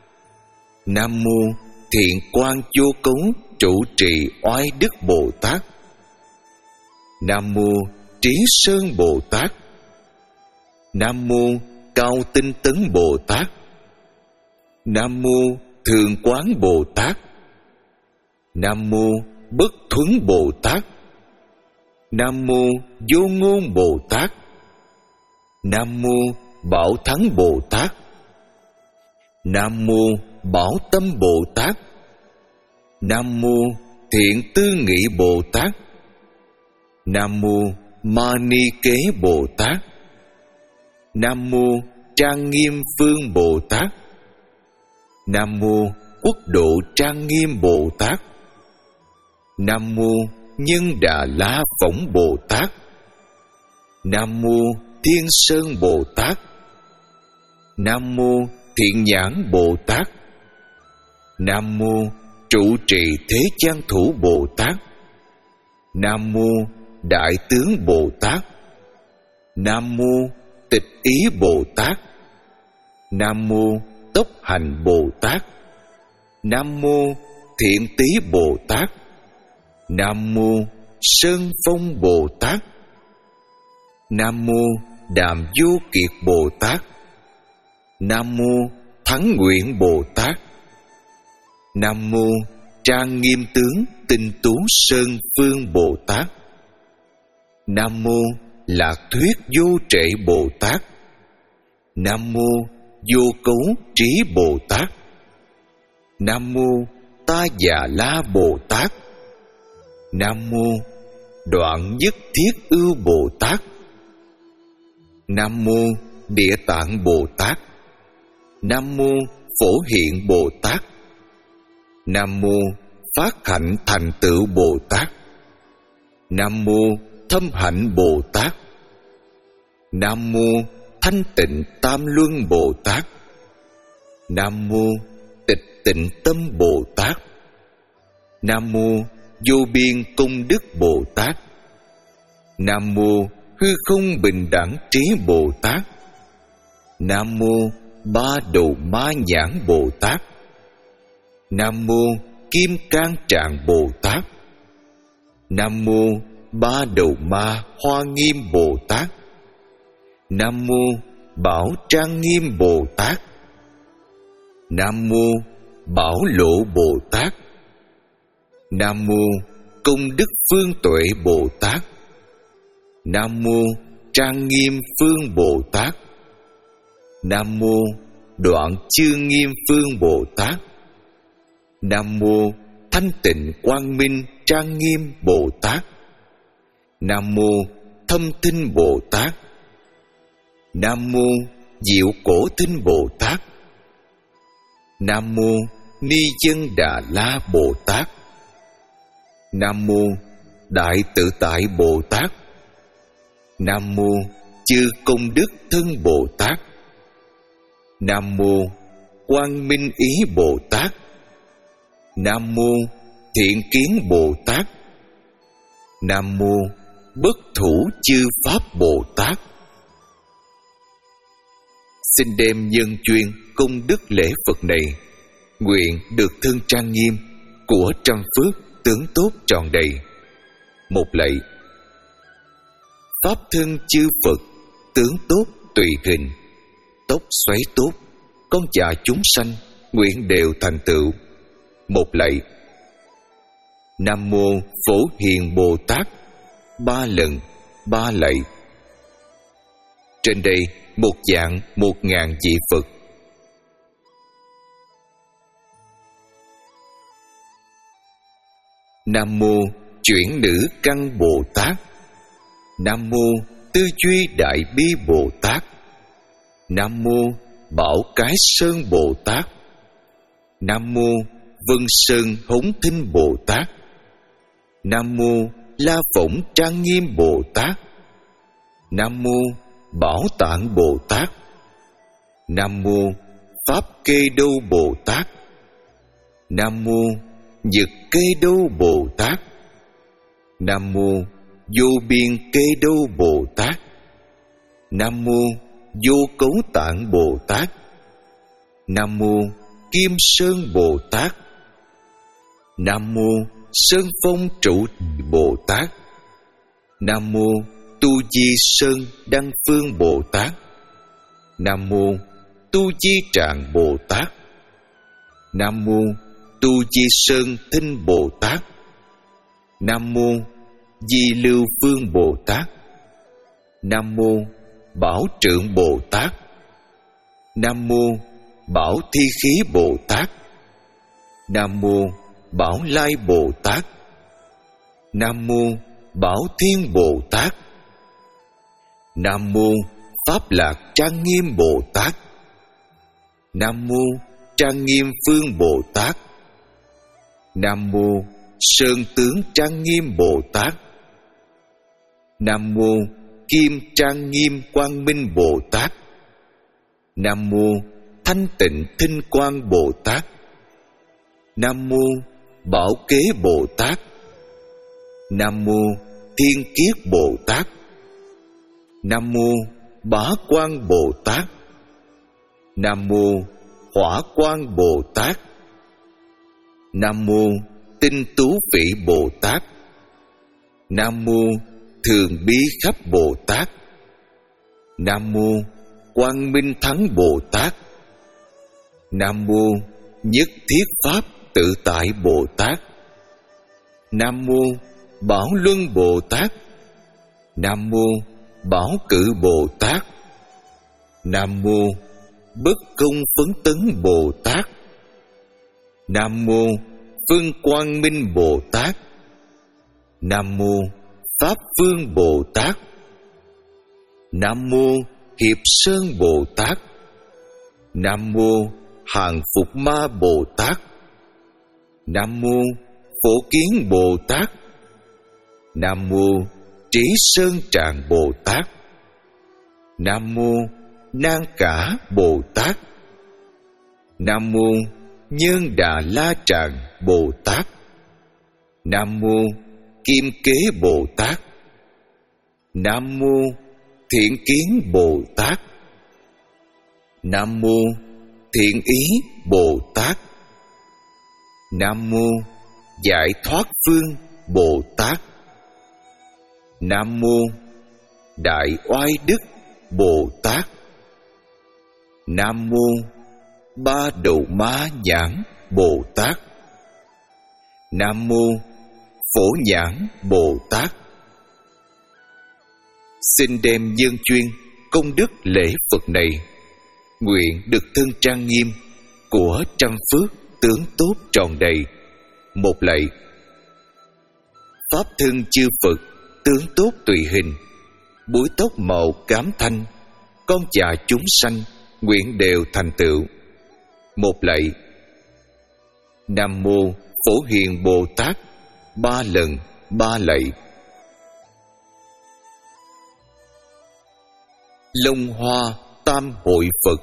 Nam mô Thiện Quang Vô Cấu Trụ Trì Oai Đức Bồ Tát. Nam mô Trí Sơn Bồ Tát. Nam mô Cao Tinh Tấn Bồ Tát. Nam mô Thường Quán Bồ Tát. Nam mô Bất Thuấn Bồ Tát. Nam mô Vô Ngôn Bồ Tát. Nam mô Bảo Thắng Bồ Tát. Nam mô Bảo Tâm Bồ Tát. Nam mô Thiện Tư Nghị Bồ Tát. Nam mô Ma Ni Kế Bồ Tát. Nam mô Trang Nghiêm Phương Bồ Tát. Nam mô Quốc Độ Trang Nghiêm Bồ Tát. Nam mô Nhân Đà La Phỏng Bồ Tát. Nam mô Thiên Sơn Bồ Tát. Nam mô Thiện Nhãn Bồ Tát. Nam mô Trụ Trì Thế Gian Thủ Bồ Tát. Nam mô Đại Tướng Bồ Tát. Nam mô Tịch Ý Bồ Tát. Nam mô Tốc Hành Bồ Tát. Nam mô Thiện Tý Bồ Tát. Nam mô Sơn Phong Bồ Tát. Nam mô Đàm Vô Kiệt Bồ Tát. Nam mô Thắng Nguyện Bồ Tát. Nam mô Trang Nghiêm Tướng Tinh Tú Sơn Phương Bồ Tát. Nam mô Lạc Thuyết Vô Trệ Bồ Tát. Nam mô Vô Cấu Trí Bồ Tát. Nam mô Ta Già La Bồ Tát. Nam mô Đoạn Nhất Thiết Ưu Bồ Tát. Nam mô Địa Tạng Bồ Tát. Nam mô Phổ Hiện Bồ Tát. Nam mô Phát Hạnh Thành Tựu Bồ Tát. Nam mô Thâm Hạnh Bồ Tát. Nam mô Thanh Tịnh Tam Luân Bồ Tát. Nam mô Tịch Tịnh Tâm Bồ Tát. Nam mô Vô Biên Công Đức Bồ Tát. Nam mô Hư Không Bình Đẳng Trí Bồ Tát. Nam mô Ba Đầu Ma Nhãn Bồ Tát. Nam mô Kim Cang Trạng Bồ Tát. Nam mô Ba Đầu Ma Hoa Nghiêm Bồ Tát. Nam mô Bảo Trang Nghiêm Bồ Tát. Nam mô Bảo Lộ Bồ Tát. Nam mô Công Đức Phương Tuệ Bồ Tát. Nam mô Trang Nghiêm Phương Bồ Tát. Nam mô Đoạn Chương Nghiêm Phương Bồ Tát. Nam mô Thanh Tịnh Quang Minh Trang Nghiêm Bồ Tát. Nam mô Thâm Tinh Bồ Tát. Nam mô Diệu Cổ Tinh Bồ Tát. Nam mô Ni Dân Đà La Bồ Tát. Nam mô Đại Tự Tại Bồ Tát. Nam mô Chư Công Đức Thân Bồ Tát. Nam mô Quang Minh Ý Bồ Tát. Nam mô Thiện Kiến Bồ Tát. Nam mô Bất Thủ Chư Pháp Bồ Tát. Xin đem nhân duyên công đức lễ Phật này, nguyện được thân trang nghiêm của trăm phước tướng tốt tròn đầy. Một lạy. Pháp thân chư Phật tướng tốt tùy hình, tốc xoáy tốt, con dạ chúng sanh nguyện đều thành tựu. Một lạy. Nam mô Phổ Hiền Bồ Tát. Ba lần, ba lạy. Trên đây một dạng một ngàn vị Phật. Nam mô chuyển nữ căn Bồ Tát. Nam mô Tư Duy Đại Bi Bồ Tát. Nam mô Bảo Cái Sơn Bồ Tát. Nam mô Vân Sơn Hống Thinh Bồ Tát. Nam mô La Phổng Trang Nghiêm Bồ Tát. Nam mô Bảo Tạng Bồ Tát. Nam mô Pháp Kê Đô Bồ Tát. Nam mô Nhật Kê Đô Bồ Tát. Nam mô Vô Biên Kê Đô Bồ Tát. Nam mô Vô Cấu Tạng Bồ Tát. Nam mô Kim Sơn Bồ Tát. Nam mô Sơn Phong Trụ Bồ Tát. Nam mô Tu Di Sơn Đăng Phương Bồ Tát. Nam mô Tu Di Tràng Bồ Tát. Nam mô Tu Di Sơn Thinh Bồ Tát. Nam mô Di Lưu Phương Bồ Tát. Nam mô Bảo Trượng Bồ Tát. Nam mô Bảo Thi Khí Bồ Tát. Nam mô Bảo Lai Bồ Tát. Nam mô Bảo Thiên Bồ Tát. Nam mô Pháp Lạc Trang Nghiêm Bồ Tát. Nam mô Trang Nghiêm Phương Bồ Tát. Nam mô Sơn Tướng Trang Nghiêm Bồ Tát. Nam mô Kim Trang Nghiêm Quang Minh Bồ Tát. Nam mô Thanh Tịnh Thinh Quang Bồ Tát. Nam mô Bảo Kế Bồ Tát. Nam mô Thiên Kiết Bồ Tát. Nam mô Bá Quang Bồ Tát. Nam mô Hỏa Quang Bồ Tát. Nam mô Tinh Tú Vị Bồ Tát. Nam mô Thường Bí Khắp Bồ Tát. Nam mô Quang Minh Thắng Bồ Tát. Nam mô Nhất Thiết Pháp Tự Tại Bồ Tát. Nam mô Bảo Luân Bồ Tát. Nam mô Bảo Cự Bồ Tát. Nam mô Bất Công Phấn Tấn Bồ Tát. Nam mô Phương Quang Minh Bồ Tát. Nam mô Pháp Phương Bồ Tát. Nam mô Hiệp Sơn Bồ Tát. Nam mô Hàng Phục Ma Bồ Tát. Nam mô Phổ Kiến Bồ Tát. Nam mô Trí Sơn Tràng Bồ Tát. Nam mô Nan Cả Bồ Tát. Nam mô Nhân Đà La Tràng Bồ Tát. Nam mô Kim Kế Bồ Tát. Nam mô Thiện Kiến Bồ Tát. Nam mô Thiện Ý Bồ Tát. Nam mô Giải Thoát Phương Bồ Tát. Nam mô Đại Oai Đức Bồ Tát. Nam mô Ba Đầu Ma Nhãn Bồ Tát. Nam mô Phổ Nhãn Bồ Tát. Xin đem nhân chuyên công đức lễ Phật này, nguyện được thân trang nghiêm của trăm phước tướng tốt tròn đầy. Một lạy. Pháp thân chư Phật tướng tốt tùy hình, búi tóc màu cám thanh, con chà chúng sanh nguyện đều thành tựu. Một lạy. Nam mô Phổ Hiền Bồ Tát. Ba lần ba lạy. Long Hoa Tam Hội Phật.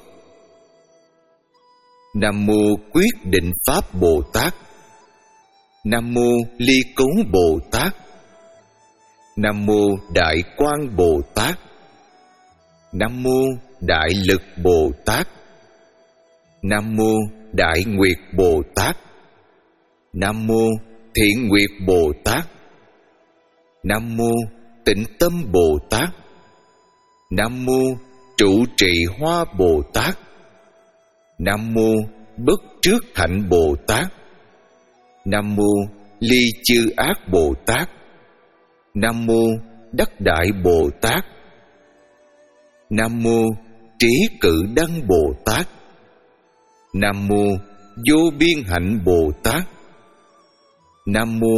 Nam mô Quyết Định Pháp Bồ Tát. Nam mô Ly Cấu Bồ Tát. Nam mô Đại Quang Bồ Tát. Nam mô Đại Lực Bồ Tát. Nam mô Đại Nguyệt Bồ Tát. Nam mô Thiện Nguyệt Bồ Tát. Nam mô Tịnh Tâm Bồ Tát. Nam mô Trụ Trì Hoa Bồ Tát. Nam mô Bất Trước Hạnh Bồ Tát. Nam mô Ly Chư Ác Bồ Tát. Nam mô Đắc Đại Bồ Tát. Nam mô Trí Cự Đăng Bồ Tát. Nam mô Vô Biên Hạnh Bồ Tát. Nam mô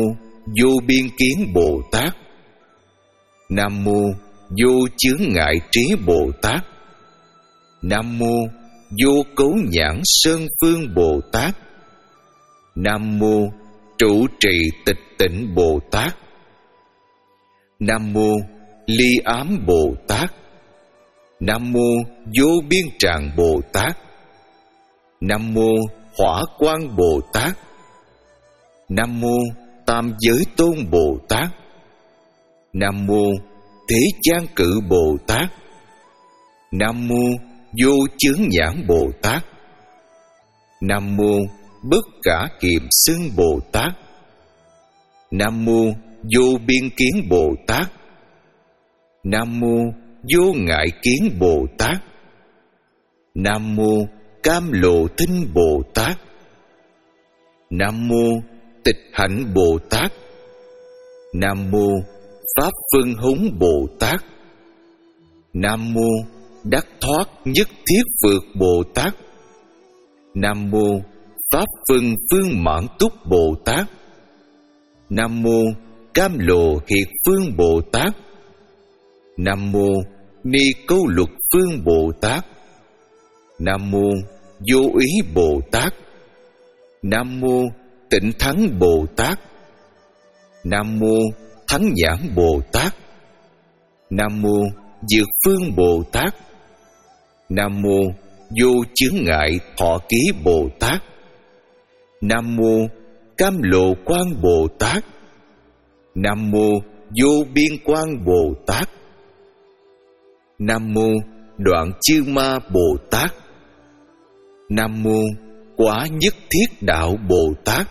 Vô biên kiến Bồ Tát. Nam mô Vô chướng ngại trí Bồ Tát. Nam mô Vô cấu nhãn sơn phương Bồ Tát. Nam mô Trụ trì tịch tịnh Bồ Tát. Nam mô Ly ám Bồ Tát. Nam mô Vô biên tràng Bồ Tát. Nam mô Hỏa quang Bồ Tát. Nam mô Tam giới tôn Bồ Tát. Nam mô Thế gian cự Bồ Tát. Nam mô Vô chướng nhãn Bồ Tát. Nam mô Bất cả kiệm xưng Bồ Tát. Nam mô Vô biên kiến Bồ Tát. Nam mô Vô ngại kiến Bồ Tát. Nam mô Cam lộ thinh Bồ Tát. Nam mô Tịch hạnh Bồ Tát. Nam mô Pháp phân húng Bồ Tát. Nam mô Đắc thoát nhất thiết vượt Bồ Tát. Nam mô Pháp phân phương mãn túc Bồ Tát. Nam mô Cam lộ hiệt phương Bồ Tát. Nam mô Ni câu luật phương Bồ Tát. Nam mô Vô ý Bồ Tát. Nam mô Tịnh thắng Bồ Tát. Nam mô Thắng nhãn Bồ Tát. Nam mô Dược phương Bồ Tát. Nam mô Vô chướng ngại thọ ký Bồ Tát. Nam mô Cam lộ quang Bồ Tát. Nam mô Vô biên quang Bồ Tát. Nam mô Đoạn chư ma Bồ Tát. Nam mô Quả nhất thiết đạo Bồ Tát.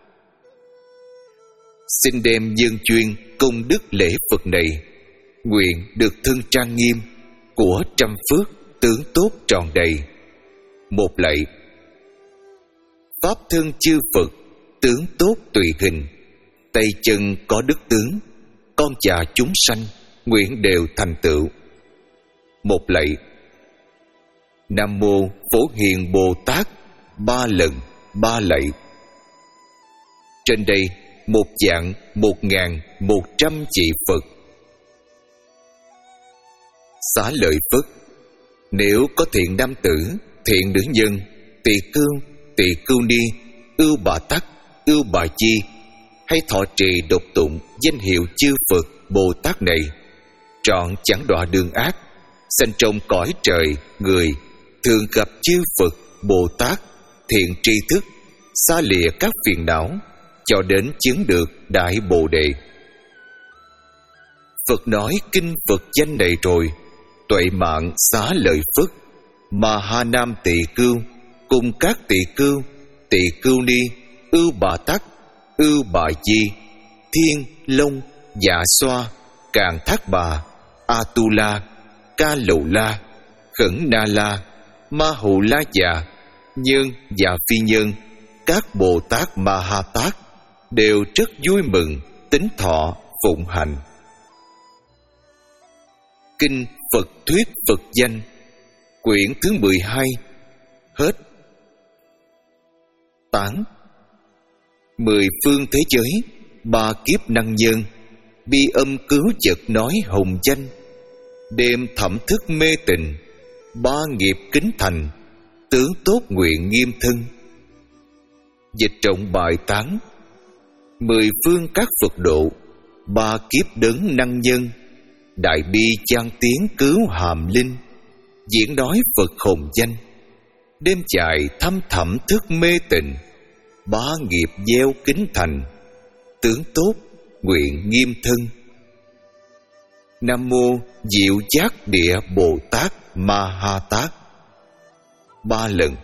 Xin đem dân chuyên công đức lễ Phật này, nguyện được thân trang nghiêm của trăm phước tướng tốt tròn đầy. Một lạy. Pháp thân chư Phật tướng tốt tùy hình, tay chân có đức tướng, con chà chúng sanh nguyện đều thành tựu. Một lạy. Nam mô Phổ Hiền Bồ Tát ba lần ba lạy. Trên đây một vạn một ngàn một trăm chị Phật. Xá lợi Phất. Nếu có thiện nam tử, thiện nữ nhân, tỳ khưu, tỳ khưu ni, ưu bà tắc, ưu bà chi, hay thọ trì độc tụng danh hiệu chư Phật Bồ Tát này, trọn chẳng đọa đường ác, sanh trong cõi trời người, thường gặp chư Phật Bồ Tát, thiện tri thức, xa lìa các phiền não, cho đến chứng được đại Bồ Đề. Phật nói kinh Phật danh này rồi, tuệ mạng Xá lợi Phất, Ma Ha Nam tỳ khưu cùng các tỳ khưu, tỳ khưu ni, ưu bà tắc, ưu bà di, thiên long, dạ xoa, càn thác bà, a tu la, ca lầu la, khẩn na la, ma hù la già, nhân và phi nhân, các Bồ Tát Ma Ha Tát đều rất vui mừng tín thọ phụng hành. Kinh Phật thuyết Phật danh, quyển thứ mười hai. Hết. Tán. Mười phương thế giới, ba kiếp năng nhân, bi âm cứu chợt nói hồng danh, đêm thẩm thức mê tình, ba nghiệp kính thành, tướng tốt nguyện nghiêm thân. Dịch trọng bài tán. Mười phương các Phật độ, ba kiếp đấng năng nhân, đại bi chan tiếng cứu hàm linh, diễn nói Phật hồng danh, đêm dài thăm thẳm thức mê tình, ba nghiệp gieo kính thành, tướng tốt nguyện nghiêm thân. Nam mô Diệu Giác Địa Bồ Tát Ma Ha Tát. Ba lần.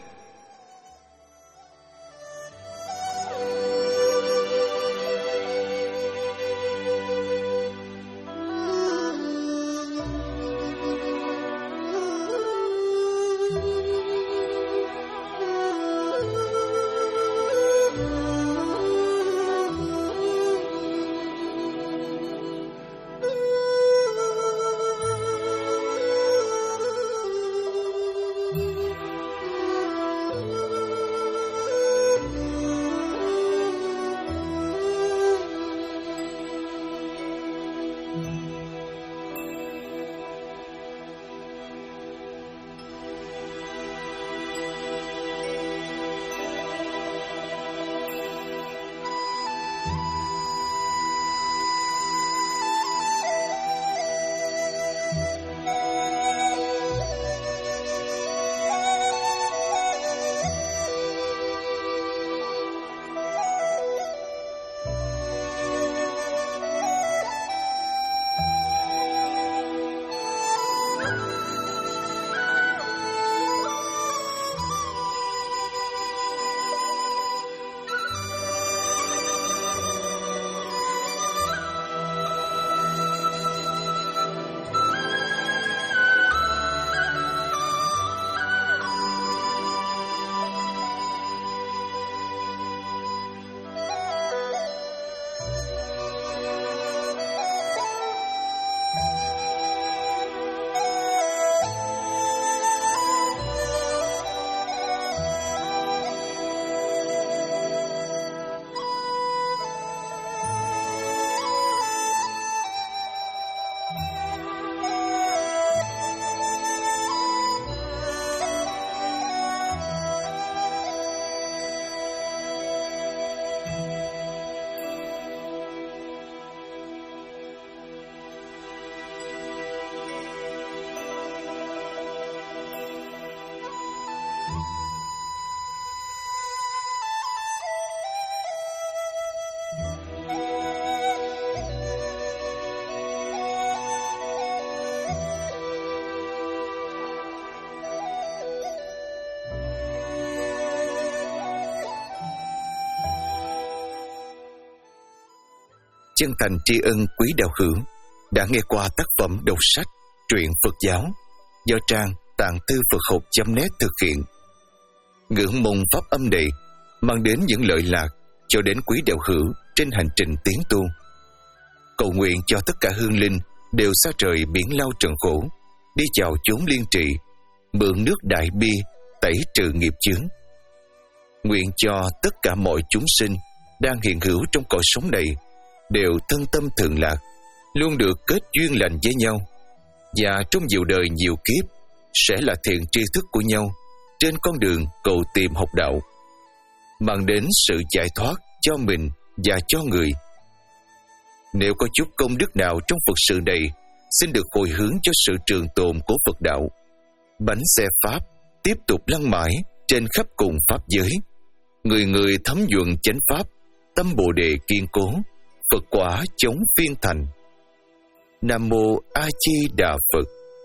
chân thành tri ân quý đạo hữu đã nghe qua tác phẩm đọc sách truyện Phật giáo do trang tạng thư Phật học chấm net thực hiện. Ngưỡng mong pháp âm này mang đến những lợi lạc cho đến quý đạo hữu trên hành trình tiến tu. Cầu nguyện cho tất cả hương linh đều xa trời biển lao trần khổ, đi chào chốn liên trị, mượn nước đại bi tẩy trừ nghiệp chướng. Nguyện cho tất cả mọi chúng sinh đang hiện hữu trong cõi sống này đều thân tâm thường lạc, luôn được kết duyên lành với nhau, và trong nhiều đời nhiều kiếp sẽ là thiện tri thức của nhau trên con đường cầu tìm học đạo, mang đến sự giải thoát cho mình và cho người. Nếu có chút công đức nào trong Phật sự này, xin được hồi hướng cho sự trường tồn của Phật đạo. Bánh xe Pháp tiếp tục lăn mãi trên khắp cùng Pháp giới. Người người thấm nhuận chánh Pháp, tâm Bồ Đề kiên cố, Phật quả chống phiên thành. Nam Mô A Di Đà Phật.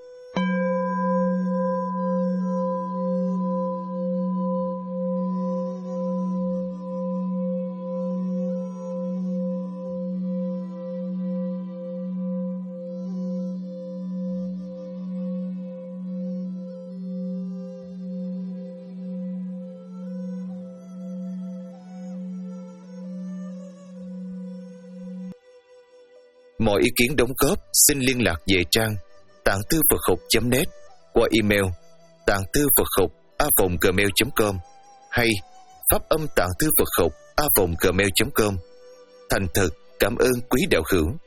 Mọi ý kiến đóng góp xin liên lạc về trang tạng thư Phật học chấm net qua email tạng thư Phật học a vòng gmail chấm com hay pháp âm tạng thư Phật học a vòng gmail chấm com. Thành thật cảm ơn quý đạo hữu.